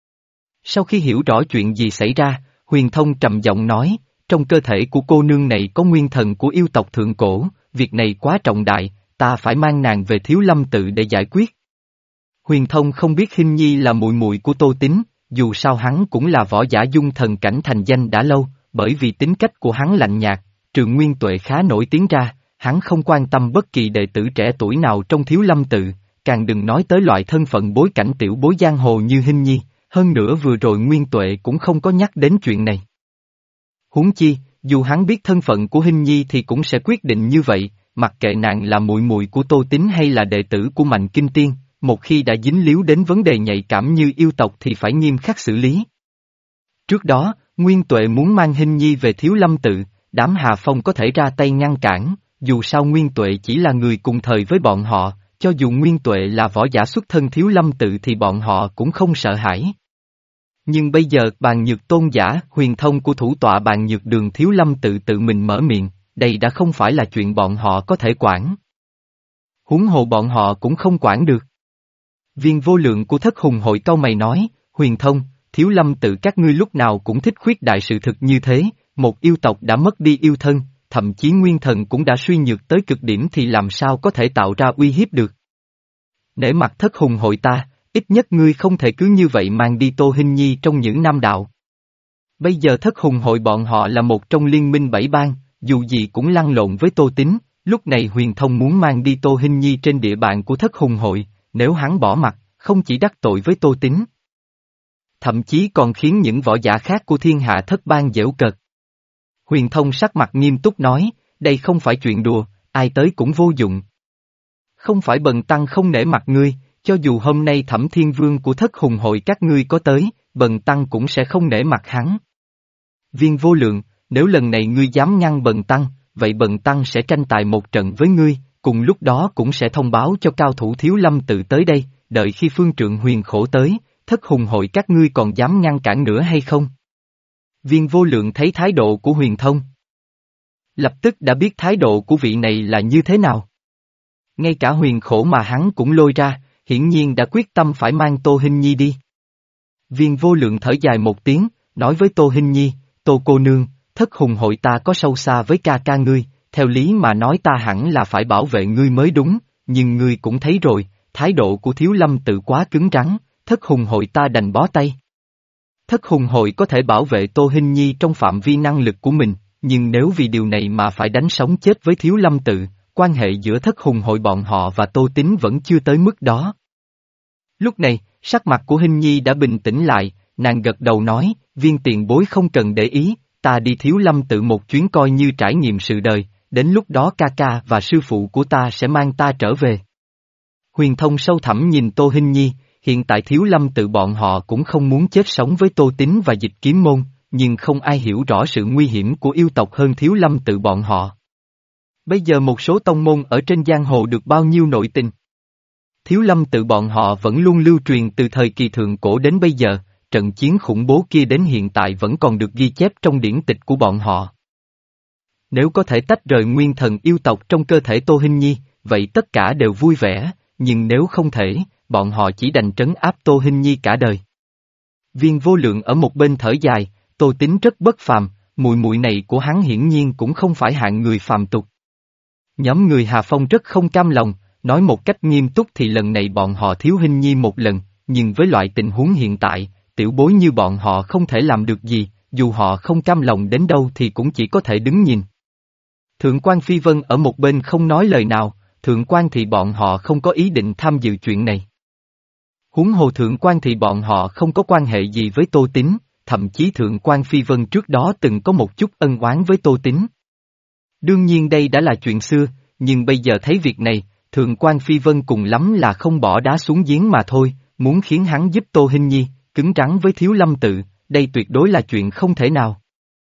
Speaker 1: Sau khi hiểu rõ chuyện gì xảy ra, Huyền Thông trầm giọng nói, trong cơ thể của cô nương này có nguyên thần của yêu tộc thượng cổ, việc này quá trọng đại, ta phải mang nàng về Thiếu Lâm tự để giải quyết. Huyền Thông không biết Hinh Nhi là muội muội của Tô Tín, dù sao hắn cũng là võ giả dung thần cảnh thành danh đã lâu, bởi vì tính cách của hắn lạnh nhạt, trừ Nguyên Tuệ khá nổi tiếng ra, hắn không quan tâm bất kỳ đệ tử trẻ tuổi nào trong Thiếu Lâm tự, càng đừng nói tới loại thân phận bối cảnh tiểu bối giang hồ như Hinh Nhi, hơn nữa vừa rồi Nguyên Tuệ cũng không có nhắc đến chuyện này. Huống chi, dù hắn biết thân phận của Hinh Nhi thì cũng sẽ quyết định như vậy, mặc kệ nàng là muội muội của Tô Tín hay là đệ tử của Mạnh Kinh Tiên, một khi đã dính líu đến vấn đề nhạy cảm như yêu tộc thì phải nghiêm khắc xử lý. Trước đó, Nguyên Tuệ muốn mang Hinh Nhi về Thiếu Lâm tự, đám Hà Phong có thể ra tay ngăn cản, dù sao Nguyên Tuệ chỉ là người cùng thời với bọn họ, cho dù Nguyên Tuệ là võ giả xuất thân Thiếu Lâm tự thì bọn họ cũng không sợ hãi. Nhưng bây giờ Bàn Nhược tôn giả, Huyền Thông của thủ tọa Bàn Nhược đường Thiếu Lâm tự tự mình mở miệng, đây đã không phải là chuyện bọn họ có thể quản. Huống hồ bọn họ cũng không quản được. Viên Vô Lượng của Thất Hùng hội cau mày nói, Huyền Thông, Thiếu Lâm tự các ngươi lúc nào cũng thích khuyết đại sự thực như thế, một yêu tộc đã mất đi yêu thân, thậm chí nguyên thần cũng đã suy nhược tới cực điểm thì làm sao có thể tạo ra uy hiếp được. Nể mặt Thất Hùng hội ta, ít nhất ngươi không thể cứ như vậy mang đi Tô Hinh Nhi trong những nam đạo. Bây giờ Thất Hùng hội bọn họ là một trong liên minh bảy bang, dù gì cũng lăn lộn với Tô Tín, lúc này Huyền Thông muốn mang đi Tô Hinh Nhi trên địa bàn của Thất Hùng hội, nếu hắn bỏ mặt, không chỉ đắc tội với Tô Tín, thậm chí còn khiến những võ giả khác của thiên hạ thất bang giễu cợt. Huyền Thông sắc mặt nghiêm túc nói, đây không phải chuyện đùa, ai tới cũng vô dụng. Không phải bần tăng không nể mặt ngươi, cho dù hôm nay Thẩm Thiên Vương của Thất Hùng hội các ngươi có tới, bần tăng cũng sẽ không nể mặt hắn. Viên Vô Lượng, nếu lần này ngươi dám ngăn bần tăng, vậy bần tăng sẽ tranh tài một trận với ngươi, cùng lúc đó cũng sẽ thông báo cho cao thủ Thiếu Lâm tự tới đây, đợi khi phương trượng huyền khổ tới, Thất Hùng hội các ngươi còn dám ngăn cản nữa hay không? Viên Vô Lượng thấy thái độ của Huyền Thông, lập tức đã biết thái độ của vị này là như thế nào. Ngay cả Huyền Khổ mà hắn cũng lôi ra, hiển nhiên đã quyết tâm phải mang Tô Hinh Nhi đi. Viên Vô Lượng thở dài một tiếng, nói với Tô Hinh Nhi, Tô cô nương, Thất Hùng hội ta có sâu xa với ca ca ngươi, theo lý mà nói ta hẳn là phải bảo vệ ngươi mới đúng, nhưng ngươi cũng thấy rồi, thái độ của Thiếu Lâm Tự quá cứng rắn, Thất Hùng hội ta đành bó tay. Thất Hùng hội có thể bảo vệ Tô Hinh Nhi trong phạm vi năng lực của mình, nhưng nếu vì điều này mà phải đánh sống chết với Thiếu Lâm Tự, quan hệ giữa Thất Hùng hội bọn họ và Tô Tín vẫn chưa tới mức đó. Lúc này, sắc mặt của Hinh Nhi đã bình tĩnh lại, nàng gật đầu nói, viên tiền bối không cần để ý, ta đi Thiếu Lâm Tự một chuyến coi như trải nghiệm sự đời, đến lúc đó ca ca và sư phụ của ta sẽ mang ta trở về. Huyền Thông sâu thẳm nhìn Tô Hinh Nhi, hiện tại Thiếu Lâm Tự bọn họ cũng không muốn chết sống với Tô Tín và Dịch Kiếm Môn, nhưng không ai hiểu rõ sự nguy hiểm của yêu tộc hơn Thiếu Lâm Tự bọn họ. Bây giờ một số tông môn ở trên giang hồ được bao nhiêu nội tình. Thiếu Lâm Tự bọn họ vẫn luôn lưu truyền từ thời kỳ thượng cổ đến bây giờ, trận chiến khủng bố kia đến hiện tại vẫn còn được ghi chép trong điển tịch của bọn họ. Nếu có thể tách rời nguyên thần yêu tộc trong cơ thể Tô Hinh Nhi, vậy tất cả đều vui vẻ, nhưng nếu không thể, bọn họ chỉ đành trấn áp Tô Hinh Nhi cả đời. Viên Vô Lượng ở một bên thở dài, Tô Tín rất bất phàm, mùi mùi này của hắn hiển nhiên cũng không phải hạng người phàm tục. Nhóm người Hà Phong rất không cam lòng, nói một cách nghiêm túc thì lần này bọn họ thiếu Hinh Nhi một lần, nhưng với loại tình huống hiện tại, tiểu bối như bọn họ không thể làm được gì, dù họ không cam lòng đến đâu thì cũng chỉ có thể đứng nhìn. Thượng quan Phi Vân ở một bên không nói lời nào, Thượng quan thì bọn họ không có ý định tham dự chuyện này. Huống hồ Thượng quan thì bọn họ không có quan hệ gì với Tô Tín, thậm chí Thượng quan Phi Vân trước đó từng có một chút ân oán với Tô Tín. Đương nhiên đây đã là chuyện xưa, nhưng bây giờ thấy việc này, Thượng quan Phi Vân cùng lắm là không bỏ đá xuống giếng mà thôi, muốn khiến hắn giúp Tô Hinh Nhi, cứng rắn với Thiếu Lâm Tự, đây tuyệt đối là chuyện không thể nào.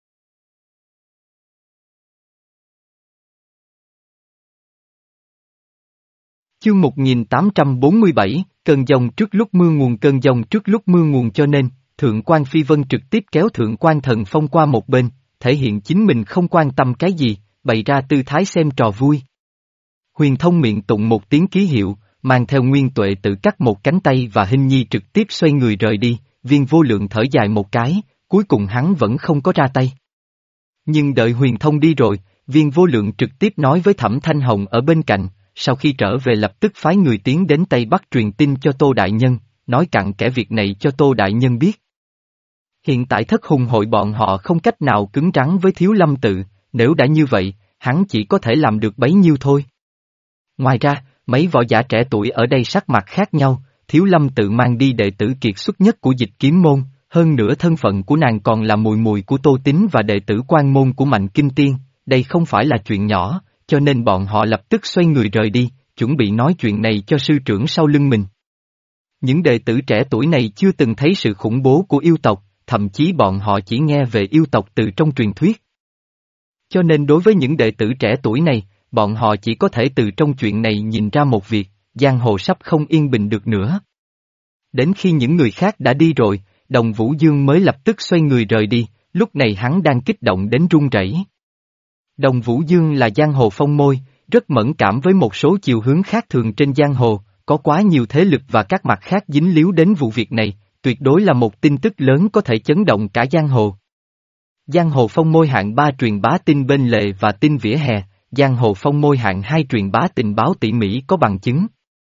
Speaker 1: Chương một nghìn tám trăm bốn mươi bảy, cơn giông trước lúc mưa nguồn cơn giông trước lúc mưa nguồn cho nên, Thượng quan Phi Vân trực tiếp kéo Thượng quan Thần Phong qua một bên, thể hiện chính mình không quan tâm cái gì, bày ra tư thái xem trò vui. Huyền Thông miệng tụng một tiếng ký hiệu, mang theo Nguyên Tuệ tự cắt một cánh tay và Hinh Nhi trực tiếp xoay người rời đi, Viên Vô Lượng thở dài một cái, cuối cùng hắn vẫn không có ra tay. Nhưng đợi Huyền Thông đi rồi, Viên Vô Lượng trực tiếp nói với Thẩm Thanh Hồng ở bên cạnh, sau khi trở về lập tức phái người tiến đến Tây Bắc truyền tin cho Tô Đại Nhân, nói cặn kẽ việc này cho Tô Đại Nhân biết. Hiện tại Thất Hùng hội bọn họ không cách nào cứng rắn với Thiếu Lâm Tự, nếu đã như vậy, hắn chỉ có thể làm được bấy nhiêu thôi. Ngoài ra, mấy võ giả trẻ tuổi ở đây sắc mặt khác nhau, Thiếu Lâm Tự mang đi đệ tử kiệt xuất nhất của Dịch Kiếm Môn, hơn nữa thân phận của nàng còn là mùi mùi của Tô Tín và đệ tử quan môn của Mạnh Kinh Tiên, đây không phải là chuyện nhỏ, cho nên bọn họ lập tức xoay người rời đi, chuẩn bị nói chuyện này cho sư trưởng sau lưng mình. Những đệ tử trẻ tuổi này chưa từng thấy sự khủng bố của yêu tộc, thậm chí bọn họ chỉ nghe về yêu tộc từ trong truyền thuyết. Cho nên đối với những đệ tử trẻ tuổi này, bọn họ chỉ có thể từ trong chuyện này nhìn ra một việc, giang hồ sắp không yên bình được nữa. Đến khi những người khác đã đi rồi, Đồng Vũ Dương mới lập tức xoay người rời đi, lúc này hắn đang kích động đến run rẩy. Đồng Vũ Dương là giang hồ phong môi, rất mẫn cảm với một số chiều hướng khác thường trên giang hồ, có quá nhiều thế lực và các mặt khác dính líu đến vụ việc này, tuyệt đối là một tin tức lớn có thể chấn động cả giang hồ. Giang hồ phong môi hạng ba truyền bá tin bên lề và tin vỉa hè, giang hồ phong môi hạng hai truyền bá tình báo tỉ mỉ có bằng chứng.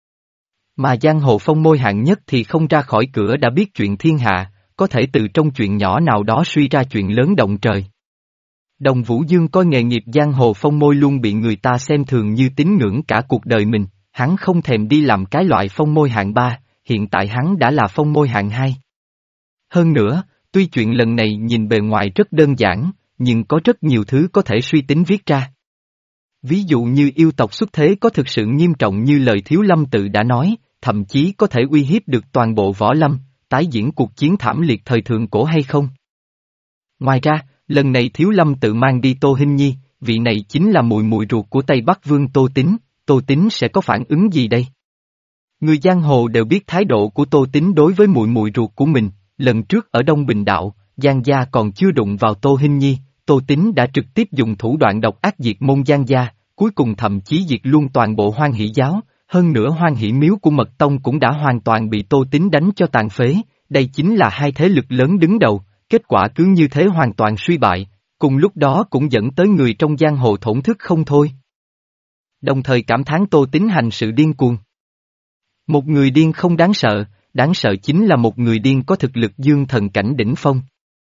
Speaker 1: Mà giang hồ phong môi hạng nhất thì không ra khỏi cửa đã biết chuyện thiên hạ, có thể từ trong chuyện nhỏ nào đó suy ra chuyện lớn động trời. Đồng Vũ Dương coi nghề nghiệp giang hồ phong môi luôn bị người ta xem thường như tín ngưỡng cả cuộc đời mình, hắn không thèm đi làm cái loại phong môi hạng ba, hiện tại hắn đã là phong môi hạng hai. Hơn nữa, tuy chuyện lần này nhìn bề ngoài rất đơn giản, nhưng có rất nhiều thứ có thể suy tính viết ra. Ví dụ như yêu tộc xuất thế có thực sự nghiêm trọng như lời Thiếu Lâm Tự đã nói, thậm chí có thể uy hiếp được toàn bộ võ lâm, tái diễn cuộc chiến thảm liệt thời thượng cổ hay không. Ngoài ra, lần này Thiếu Lâm Tự mang đi Tô Hinh Nhi, vị này chính là mùi mùi ruột của Tây Bắc Vương Tô Tín, Tô Tín sẽ có phản ứng gì đây? Người giang hồ đều biết thái độ của Tô Tín đối với mùi mùi ruột của mình, lần trước ở Đông Bình Đạo, Giang gia còn chưa đụng vào Tô Hinh Nhi, Tô Tín đã trực tiếp dùng thủ đoạn độc ác diệt môn Giang gia, cuối cùng thậm chí diệt luôn toàn bộ Hoan Hỷ giáo, hơn nữa Hoan Hỷ miếu của Mật Tông cũng đã hoàn toàn bị Tô Tín đánh cho tàn phế, đây chính là hai thế lực lớn đứng đầu, kết quả cứ như thế hoàn toàn suy bại, cùng lúc đó cũng dẫn tới người trong giang hồ thổn thức không thôi. Đồng thời cảm thán Tô Tín hành sự điên cuồng. Một người điên không đáng sợ, đáng sợ chính là một người điên có thực lực dương thần cảnh đỉnh phong.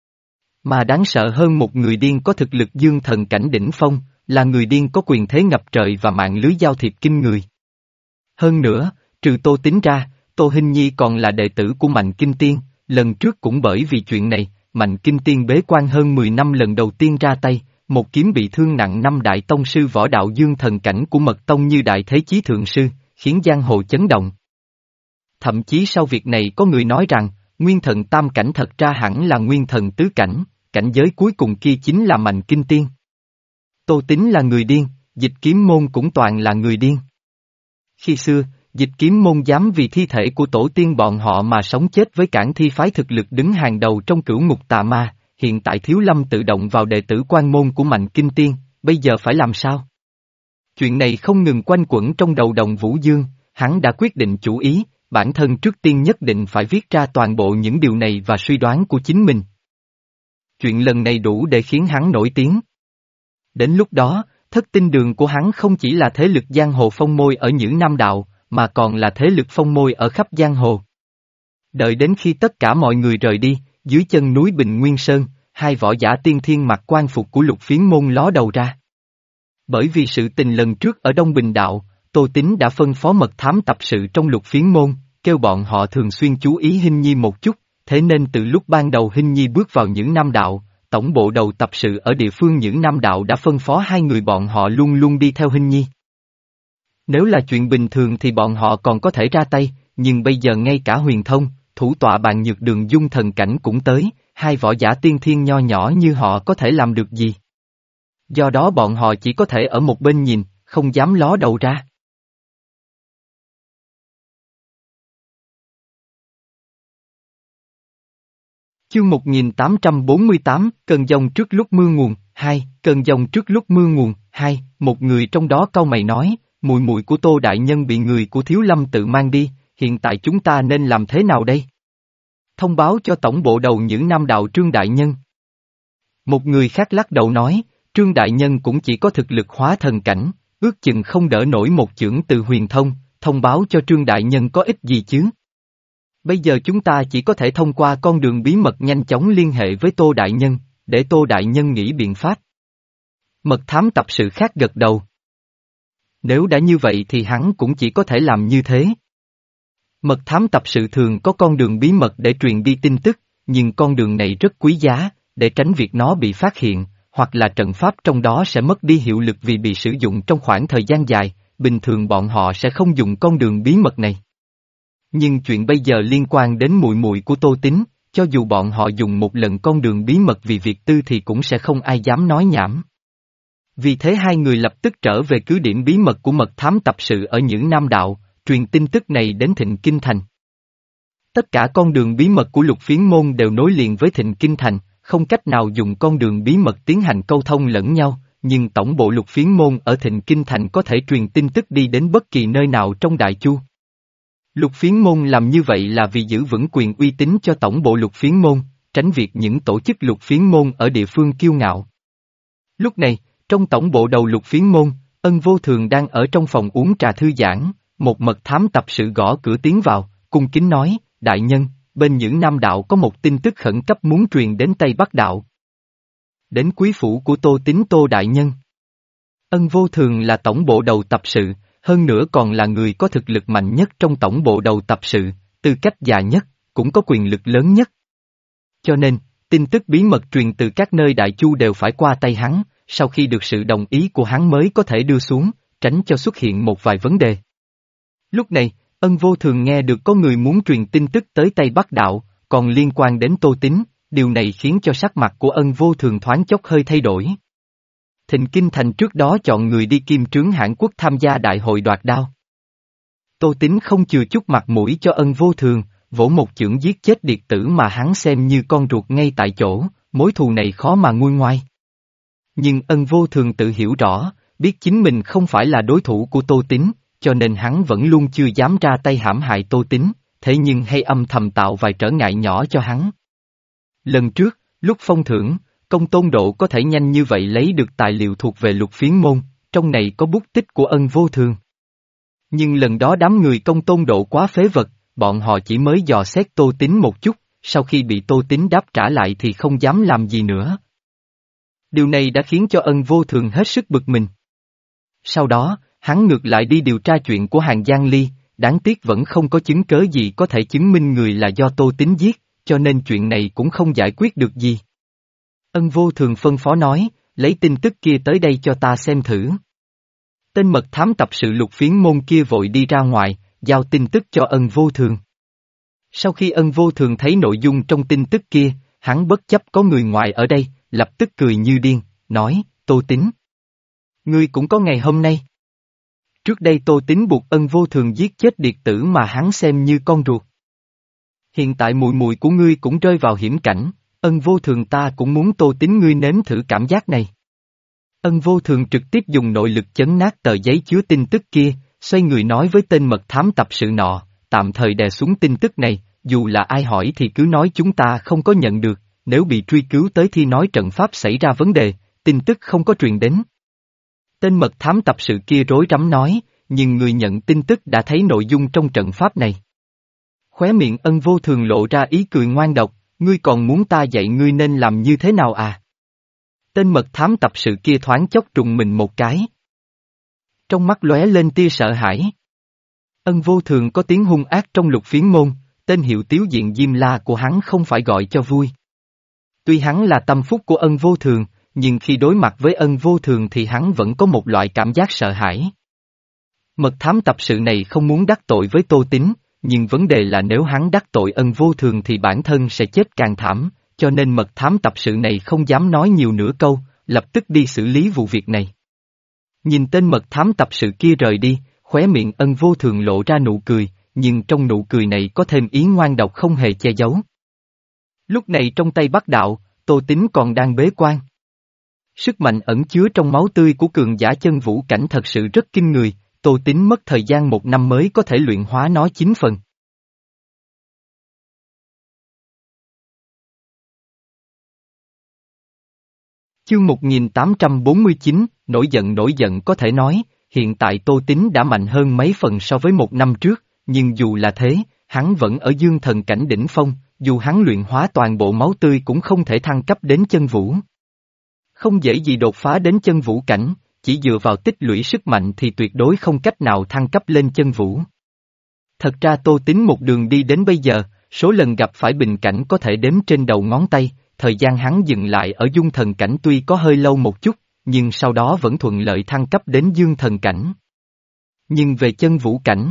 Speaker 1: Mà đáng sợ hơn một người điên có thực lực dương thần cảnh đỉnh phong, là người điên có quyền thế ngập trời và mạng lưới giao thiệp kinh người. Hơn nữa, trừ Tô Tín ra, Tô Hinh Nhi còn là đệ tử của Mạnh Kinh Tiên, lần trước cũng bởi vì chuyện này, Mạnh Kinh Tiên bế quan hơn mười năm lần đầu tiên ra tay, một kiếm bị thương nặng năm đại tông sư võ đạo dương thần cảnh của Mật Tông như Đại Thế Chí Thượng Sư, khiến giang hồ chấn động. Thậm chí sau việc này có người nói rằng, nguyên thần tam cảnh thật ra hẳn là nguyên thần tứ cảnh, cảnh giới cuối cùng kia chính là Mạnh Kinh Tiên. Tô Tín là người điên, Dịch Kiếm môn cũng toàn là người điên. Khi xưa, Dịch Kiếm môn dám vì thi thể của tổ tiên bọn họ mà sống chết với cản thi phái thực lực đứng hàng đầu trong cửu ngục tà ma, hiện tại Thiếu Lâm tự động vào đệ tử quan môn của Mạnh Kinh Tiên, bây giờ phải làm sao? Chuyện này không ngừng quanh quẩn trong đầu Đồng Vũ Dương, hắn đã quyết định chủ ý, bản thân trước tiên nhất định phải viết ra toàn bộ những điều này và suy đoán của chính mình. Chuyện lần này đủ để khiến hắn nổi tiếng. Đến lúc đó, Thất Tinh Đường của hắn không chỉ là thế lực giang hồ phong môi ở những Nam Đạo, mà còn là thế lực phong môi ở khắp giang hồ. Đợi đến khi tất cả mọi người rời đi, dưới chân núi Bình Nguyên Sơn, hai võ giả tiên thiên mặc quan phục của Lục Phiến môn ló đầu ra. Bởi vì sự tình lần trước ở Đông Bình Đạo, Tô Tín đã phân phó mật thám tập sự trong Lục Phiến môn, kêu bọn họ thường xuyên chú ý Hinh Nhi một chút, thế nên từ lúc ban đầu Hinh Nhi bước vào những Nam Đạo, tổng bộ đầu tập sự ở địa phương những Nam Đạo đã phân phó hai người bọn họ luôn luôn đi theo Hinh Nhi. Nếu là chuyện bình thường thì bọn họ còn có thể ra tay, nhưng bây giờ ngay cả Huyền Thông, thủ tọa Bàn Nhược Đường dung thần cảnh cũng tới, hai võ giả tiên thiên nho nhỏ như họ có thể làm được gì? Do đó bọn họ chỉ có thể ở một bên nhìn, không dám ló đầu ra. Chương một nghìn tám trăm bốn mươi tám, cơn giông trước lúc mưa nguồn, hai, cơn giông trước lúc mưa nguồn, hai, một người trong đó cau mày nói, mùi mùi của Tô Đại Nhân bị người của Thiếu Lâm tự mang đi, hiện tại chúng ta nên làm thế nào đây? Thông báo cho tổng bộ đầu những Nam Đạo Trương Đại Nhân. Một người khác lắc đầu nói, Trương Đại Nhân cũng chỉ có thực lực hóa thần cảnh, ước chừng không đỡ nổi một chưởng từ Huyền Thông, thông báo cho Trương Đại Nhân có ích gì chứ? Bây giờ chúng ta chỉ có thể thông qua con đường bí mật nhanh chóng liên hệ với Tô Đại Nhân, để Tô Đại Nhân nghĩ biện pháp. Mật thám tập sự khác gật đầu. Nếu đã như vậy thì hắn cũng chỉ có thể làm như thế. Mật thám tập sự thường có con đường bí mật để truyền đi tin tức, nhưng con đường này rất quý giá, để tránh việc nó bị phát hiện, hoặc là trận pháp trong đó sẽ mất đi hiệu lực vì bị sử dụng trong khoảng thời gian dài, bình thường bọn họ sẽ không dùng con đường bí mật này. Nhưng chuyện bây giờ liên quan đến muội muội của Tô Tín, cho dù bọn họ dùng một lần con đường bí mật vì việc tư thì cũng sẽ không ai dám nói nhảm. Vì thế hai người lập tức trở về cứ điểm bí mật của mật thám tập sự ở những Nam Đạo, truyền tin tức này đến Thịnh Kinh Thành. Tất cả con đường bí mật của Lục Phiến môn đều nối liền với Thịnh Kinh Thành, không cách nào dùng con đường bí mật tiến hành câu thông lẫn nhau, nhưng tổng bộ Lục Phiến môn ở Thịnh Kinh Thành có thể truyền tin tức đi đến bất kỳ nơi nào trong Đại Chu. Lục Phiến môn làm như vậy là vì giữ vững quyền uy tín cho tổng bộ Lục Phiến môn, tránh việc những tổ chức Lục Phiến môn ở địa phương kiêu ngạo. Lúc này, trong tổng bộ đầu Lục Phiến môn, Ân Vô Thường đang ở trong phòng uống trà thư giãn, một mật thám tập sự gõ cửa tiến vào, cung kính nói, đại nhân, bên những Nam Đạo có một tin tức khẩn cấp muốn truyền đến Tây Bắc Đạo. Đến quý phủ của Tô Tín Tô đại nhân. Ân Vô Thường là tổng bộ đầu tập sự, hơn nữa còn là người có thực lực mạnh nhất trong tổng bộ đầu tập sự, tư cách già nhất, cũng có quyền lực lớn nhất. Cho nên, tin tức bí mật truyền từ các nơi Đại Chu đều phải qua tay hắn, sau khi được sự đồng ý của hắn mới có thể đưa xuống, tránh cho xuất hiện một vài vấn đề. Lúc này, Ân Vô Thường nghe được có người muốn truyền tin tức tới Tây Bắc Đạo, còn liên quan đến Tô Tín, điều này khiến cho sắc mặt của Ân Vô Thường thoáng chốc hơi thay đổi. Thịnh Kinh Thành trước đó chọn người đi Kim Trướng Hãn Quốc tham gia đại hội đoạt đao. Tô Tín không chừa chút mặt mũi cho Ân Vô Thường, vỗ một chưởng giết chết điệt tử mà hắn xem như con ruột ngay tại chỗ, mối thù này khó mà nguôi ngoai. Nhưng Ân Vô Thường tự hiểu rõ, biết chính mình không phải là đối thủ của Tô Tín, cho nên hắn vẫn luôn chưa dám ra tay hãm hại Tô Tín, thế nhưng hay âm thầm tạo vài trở ngại nhỏ cho hắn. Lần trước, lúc phong thưởng, Công Tôn Độ có thể nhanh như vậy lấy được tài liệu thuộc về Lục Phiến môn, trong này có bút tích của Ân Vô Thường. Nhưng lần đó đám người Công Tôn Độ quá phế vật, bọn họ chỉ mới dò xét Tô Tín một chút, sau khi bị Tô Tín đáp trả lại thì không dám làm gì nữa. Điều này đã khiến cho Ân Vô Thường hết sức bực mình. Sau đó, hắn ngược lại đi điều tra chuyện của Hàng Giang Ly, đáng tiếc vẫn không có chứng cớ gì có thể chứng minh người là do Tô Tín giết, cho nên chuyện này cũng không giải quyết được gì. Ân Vô Thường phân phó nói, lấy tin tức kia tới đây cho ta xem thử. Tên mật thám tập sự Lục Phiến môn kia vội đi ra ngoài, giao tin tức cho Ân Vô Thường. Sau khi Ân Vô Thường thấy nội dung trong tin tức kia, hắn bất chấp có người ngoài ở đây, lập tức cười như điên, nói, Tô Tín. Ngươi cũng có ngày hôm nay. Trước đây Tô Tín buộc Ân Vô Thường giết chết điệt tử mà hắn xem như con ruột. Hiện tại mùi mùi của ngươi cũng rơi vào hiểm cảnh, Ân Vô Thường ta cũng muốn Tô Tín ngươi nếm thử cảm giác này. Ân Vô Thường trực tiếp dùng nội lực chấn nát tờ giấy chứa tin tức kia, xoay người nói với tên mật thám tập sự nọ, tạm thời đè xuống tin tức này, dù là ai hỏi thì cứ nói chúng ta không có nhận được, nếu bị truy cứu tới thì nói trận pháp xảy ra vấn đề, tin tức không có truyền đến. Tên mật thám tập sự kia rối rắm nói, nhưng người nhận tin tức đã thấy nội dung trong trận pháp này. Khóe miệng Ân Vô Thường lộ ra ý cười ngoan độc, ngươi còn muốn ta dạy ngươi nên làm như thế nào à? Tên mật thám tập sự kia thoáng chốc trùng mình một cái. Trong mắt lóe lên tia sợ hãi. Ân Vô Thường có tiếng hung ác trong Lục Phiến môn, tên hiệu tiếu diện Diêm La của hắn không phải gọi cho vui. Tuy hắn là tâm phúc của Ân Vô Thường, nhưng khi đối mặt với Ân Vô Thường thì hắn vẫn có một loại cảm giác sợ hãi. Mật thám tập sự này không muốn đắc tội với Tô Tín, nhưng vấn đề là nếu hắn đắc tội Ân Vô Thường thì bản thân sẽ chết càng thảm, cho nên mật thám tập sự này không dám nói nhiều nửa câu, lập tức đi xử lý vụ việc này. Nhìn tên mật thám tập sự kia rời đi, khóe miệng Ân Vô Thường lộ ra nụ cười, nhưng trong nụ cười này có thêm ý ngoan độc không hề che giấu. Lúc này trong tay Bắc Đạo, Tô Tín còn đang bế quan. Sức mạnh ẩn chứa trong máu tươi của cường giả chân vũ cảnh thật sự rất kinh người, Tô Tín mất thời gian một năm mới có thể luyện hóa nó chín phần. Chương một nghìn tám trăm bốn mươi chín, nổi giận nổi giận có thể nói, hiện tại Tô Tín đã mạnh hơn mấy phần so với một năm trước, nhưng dù là thế, hắn vẫn ở dương thần cảnh đỉnh phong, dù hắn luyện hóa toàn bộ máu tươi cũng không thể thăng cấp đến chân vũ. Không dễ gì đột phá đến chân vũ cảnh, chỉ dựa vào tích lũy sức mạnh thì tuyệt đối không cách nào thăng cấp lên chân vũ. Thật ra Tô Tín một đường đi đến bây giờ, số lần gặp phải bình cảnh có thể đếm trên đầu ngón tay, thời gian hắn dừng lại ở dung thần cảnh tuy có hơi lâu một chút, nhưng sau đó vẫn thuận lợi thăng cấp đến dương thần cảnh. Nhưng về chân vũ cảnh,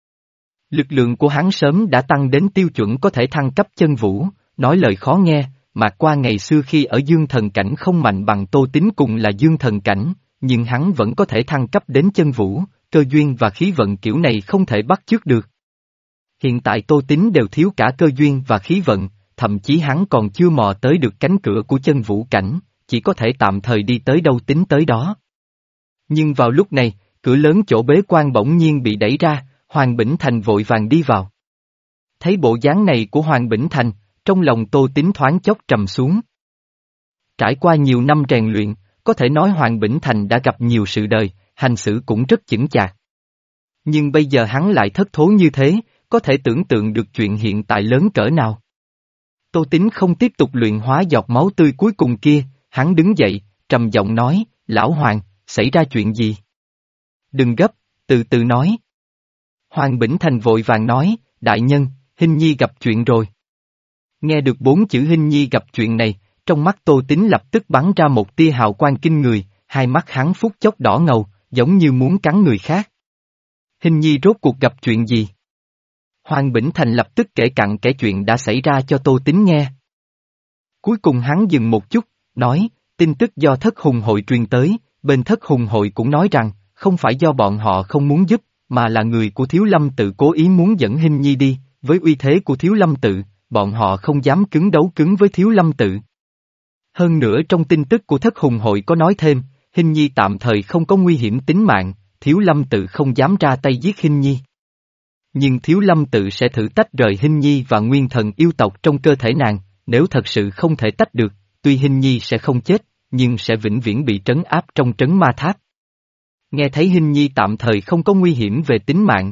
Speaker 1: lực lượng của hắn sớm đã tăng đến tiêu chuẩn có thể thăng cấp chân vũ, nói lời khó nghe, mà qua ngày xưa khi ở dương thần cảnh không mạnh bằng Tô Tín cùng là dương thần cảnh, nhưng hắn vẫn có thể thăng cấp đến chân vũ, cơ duyên và khí vận kiểu này không thể bắt chước được. Hiện tại Tô Tín đều thiếu cả cơ duyên và khí vận, thậm chí hắn còn chưa mò tới được cánh cửa của chân vũ cảnh, chỉ có thể tạm thời đi tới đâu tính tới đó. Nhưng vào lúc này, cửa lớn chỗ bế quan bỗng nhiên bị đẩy ra, Hoàng Bỉnh Thành vội vàng đi vào. Thấy bộ dáng này của Hoàng Bỉnh Thành, trong lòng Tô Tín thoáng chốc trầm xuống. Trải qua nhiều năm rèn luyện, có thể nói Hoàng Bỉnh Thành đã gặp nhiều sự đời, hành xử cũng rất chững chạc. Nhưng bây giờ hắn lại thất thố như thế, có thể tưởng tượng được chuyện hiện tại lớn cỡ nào. Tô Tín không tiếp tục luyện hóa giọt máu tươi cuối cùng kia, hắn đứng dậy, trầm giọng nói, Lão Hoàng, xảy ra chuyện gì? Đừng gấp, từ từ nói. Hoàng Bỉnh Thành vội vàng nói, đại nhân, Hinh Nhi gặp chuyện rồi. Nghe được bốn chữ Hinh Nhi gặp chuyện này, trong mắt Tô Tín lập tức bắn ra một tia hào quang kinh người, hai mắt hắn phút chốc đỏ ngầu, giống như muốn cắn người khác. Hinh Nhi rốt cuộc gặp chuyện gì? Hoàng Bỉnh Thành lập tức kể cặn kể chuyện đã xảy ra cho Tô Tín nghe. Cuối cùng hắn dừng một chút, nói, tin tức do Thất Hùng hội truyền tới, bên Thất Hùng hội cũng nói rằng, không phải do bọn họ không muốn giúp, mà là người của Thiếu Lâm tự cố ý muốn dẫn Hinh Nhi đi, với uy thế của Thiếu Lâm tự, bọn họ không dám cứng đấu cứng với Thiếu Lâm tự. Hơn nữa trong tin tức của Thất Hùng hội có nói thêm, Hinh Nhi tạm thời không có nguy hiểm tính mạng, Thiếu Lâm tự không dám ra tay giết Hinh Nhi. Nhưng Thiếu Lâm tự sẽ thử tách rời Hinh Nhi và nguyên thần yêu tộc trong cơ thể nàng, nếu thật sự không thể tách được, tuy Hinh Nhi sẽ không chết, nhưng sẽ vĩnh viễn bị trấn áp trong trấn ma tháp. Nghe thấy Hinh Nhi tạm thời không có nguy hiểm về tính mạng.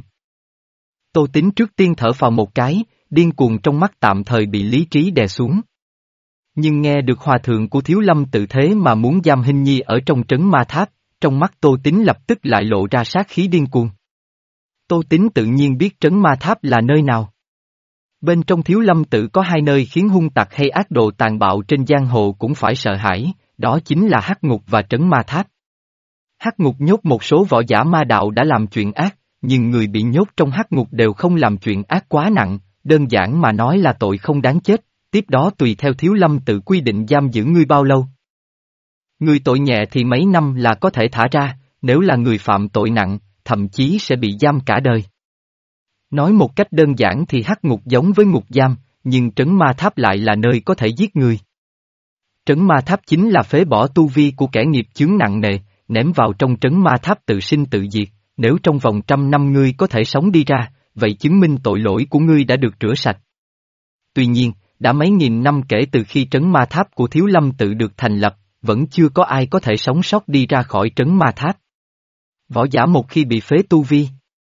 Speaker 1: Tô Tín trước tiên thở phào một cái, điên cuồng trong mắt tạm thời bị lý trí đè xuống. Nhưng nghe được hòa thượng của Thiếu Lâm tự thế mà muốn giam Hinh Nhi ở trong trấn ma tháp, trong mắt Tô Tín lập tức lại lộ ra sát khí điên cuồng. Tô Tín tự nhiên biết trấn ma tháp là nơi nào. Bên trong Thiếu Lâm tự có hai nơi khiến hung tặc hay ác đồ tàn bạo trên giang hồ cũng phải sợ hãi, đó chính là Hắc Ngục và trấn ma tháp. Hắc Ngục nhốt một số võ giả ma đạo đã làm chuyện ác, nhưng người bị nhốt trong Hắc Ngục đều không làm chuyện ác quá nặng, đơn giản mà nói là tội không đáng chết, tiếp đó tùy theo Thiếu Lâm tự quy định giam giữ ngươi bao lâu. Người tội nhẹ thì mấy năm là có thể thả ra, nếu là người phạm tội nặng, thậm chí sẽ bị giam cả đời. Nói một cách đơn giản thì Hắc Ngục giống với ngục giam, nhưng trấn ma tháp lại là nơi có thể giết người. Trấn ma tháp chính là phế bỏ tu vi của kẻ nghiệp chướng nặng nề, ném vào trong trấn ma tháp tự sinh tự diệt, nếu trong vòng trăm năm ngươi có thể sống đi ra, vậy chứng minh tội lỗi của ngươi đã được rửa sạch. Tuy nhiên, đã mấy nghìn năm kể từ khi trấn ma tháp của Thiếu Lâm tự được thành lập, vẫn chưa có ai có thể sống sót đi ra khỏi trấn ma tháp. Võ giả một khi bị phế tu vi,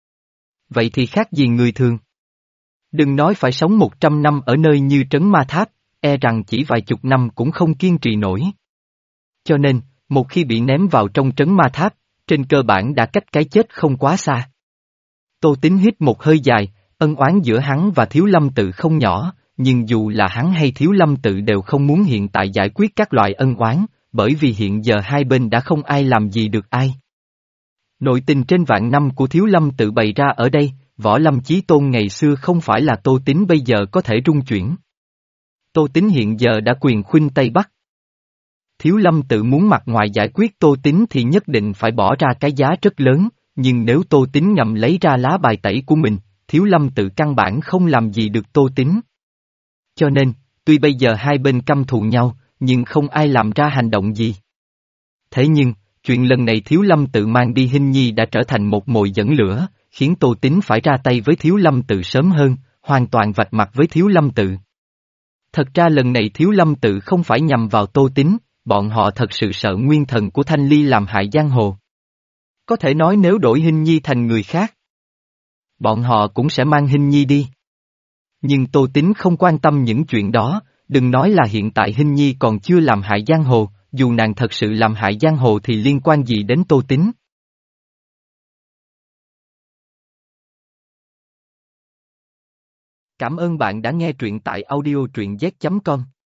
Speaker 1: vậy thì khác gì người thường. Đừng nói phải sống một trăm năm ở nơi như trấn ma tháp, e rằng chỉ vài chục năm cũng không kiên trì nổi. Cho nên, một khi bị ném vào trong trấn ma tháp, trên cơ bản đã cách cái chết không quá xa. Tô Tín hít một hơi dài, ân oán giữa hắn và Thiếu Lâm tự không nhỏ, nhưng dù là hắn hay Thiếu Lâm tự đều không muốn hiện tại giải quyết các loại ân oán, bởi vì hiện giờ hai bên đã không ai làm gì được ai. Nội tình trên vạn năm của Thiếu Lâm tự bày ra ở đây, Võ Lâm Chí Tôn ngày xưa không phải là Tô Tín bây giờ có thể rung chuyển. Tô Tín hiện giờ đã quyền khuynh Tây Bắc. Thiếu Lâm tự muốn mặt ngoài giải quyết Tô Tín thì nhất định phải bỏ ra cái giá rất lớn, nhưng nếu Tô Tín ngầm lấy ra lá bài tẩy của mình, Thiếu Lâm tự căn bản không làm gì được Tô Tín. Cho nên, tuy bây giờ hai bên căm thù nhau, nhưng không ai làm ra hành động gì. Thế nhưng, chuyện lần này Thiếu Lâm tự mang đi Hinh Nhi đã trở thành một mồi dẫn lửa, khiến Tô Tín phải ra tay với Thiếu Lâm tự sớm hơn, hoàn toàn vạch mặt với Thiếu Lâm tự. Thật ra lần này Thiếu Lâm tự không phải nhằm vào Tô Tín, bọn họ thật sự sợ nguyên thần của Thanh Ly làm hại giang hồ. Có thể nói nếu đổi Hinh Nhi thành người khác, bọn họ cũng sẽ mang Hinh Nhi đi. Nhưng Tô Tín không quan tâm những chuyện đó, đừng nói là hiện tại Hinh Nhi còn chưa làm hại giang hồ, dù nàng thật sự làm hại giang hồ thì liên quan gì đến Tô Tín. Cảm ơn bạn đã nghe truyện tại audio truyện z chấm com.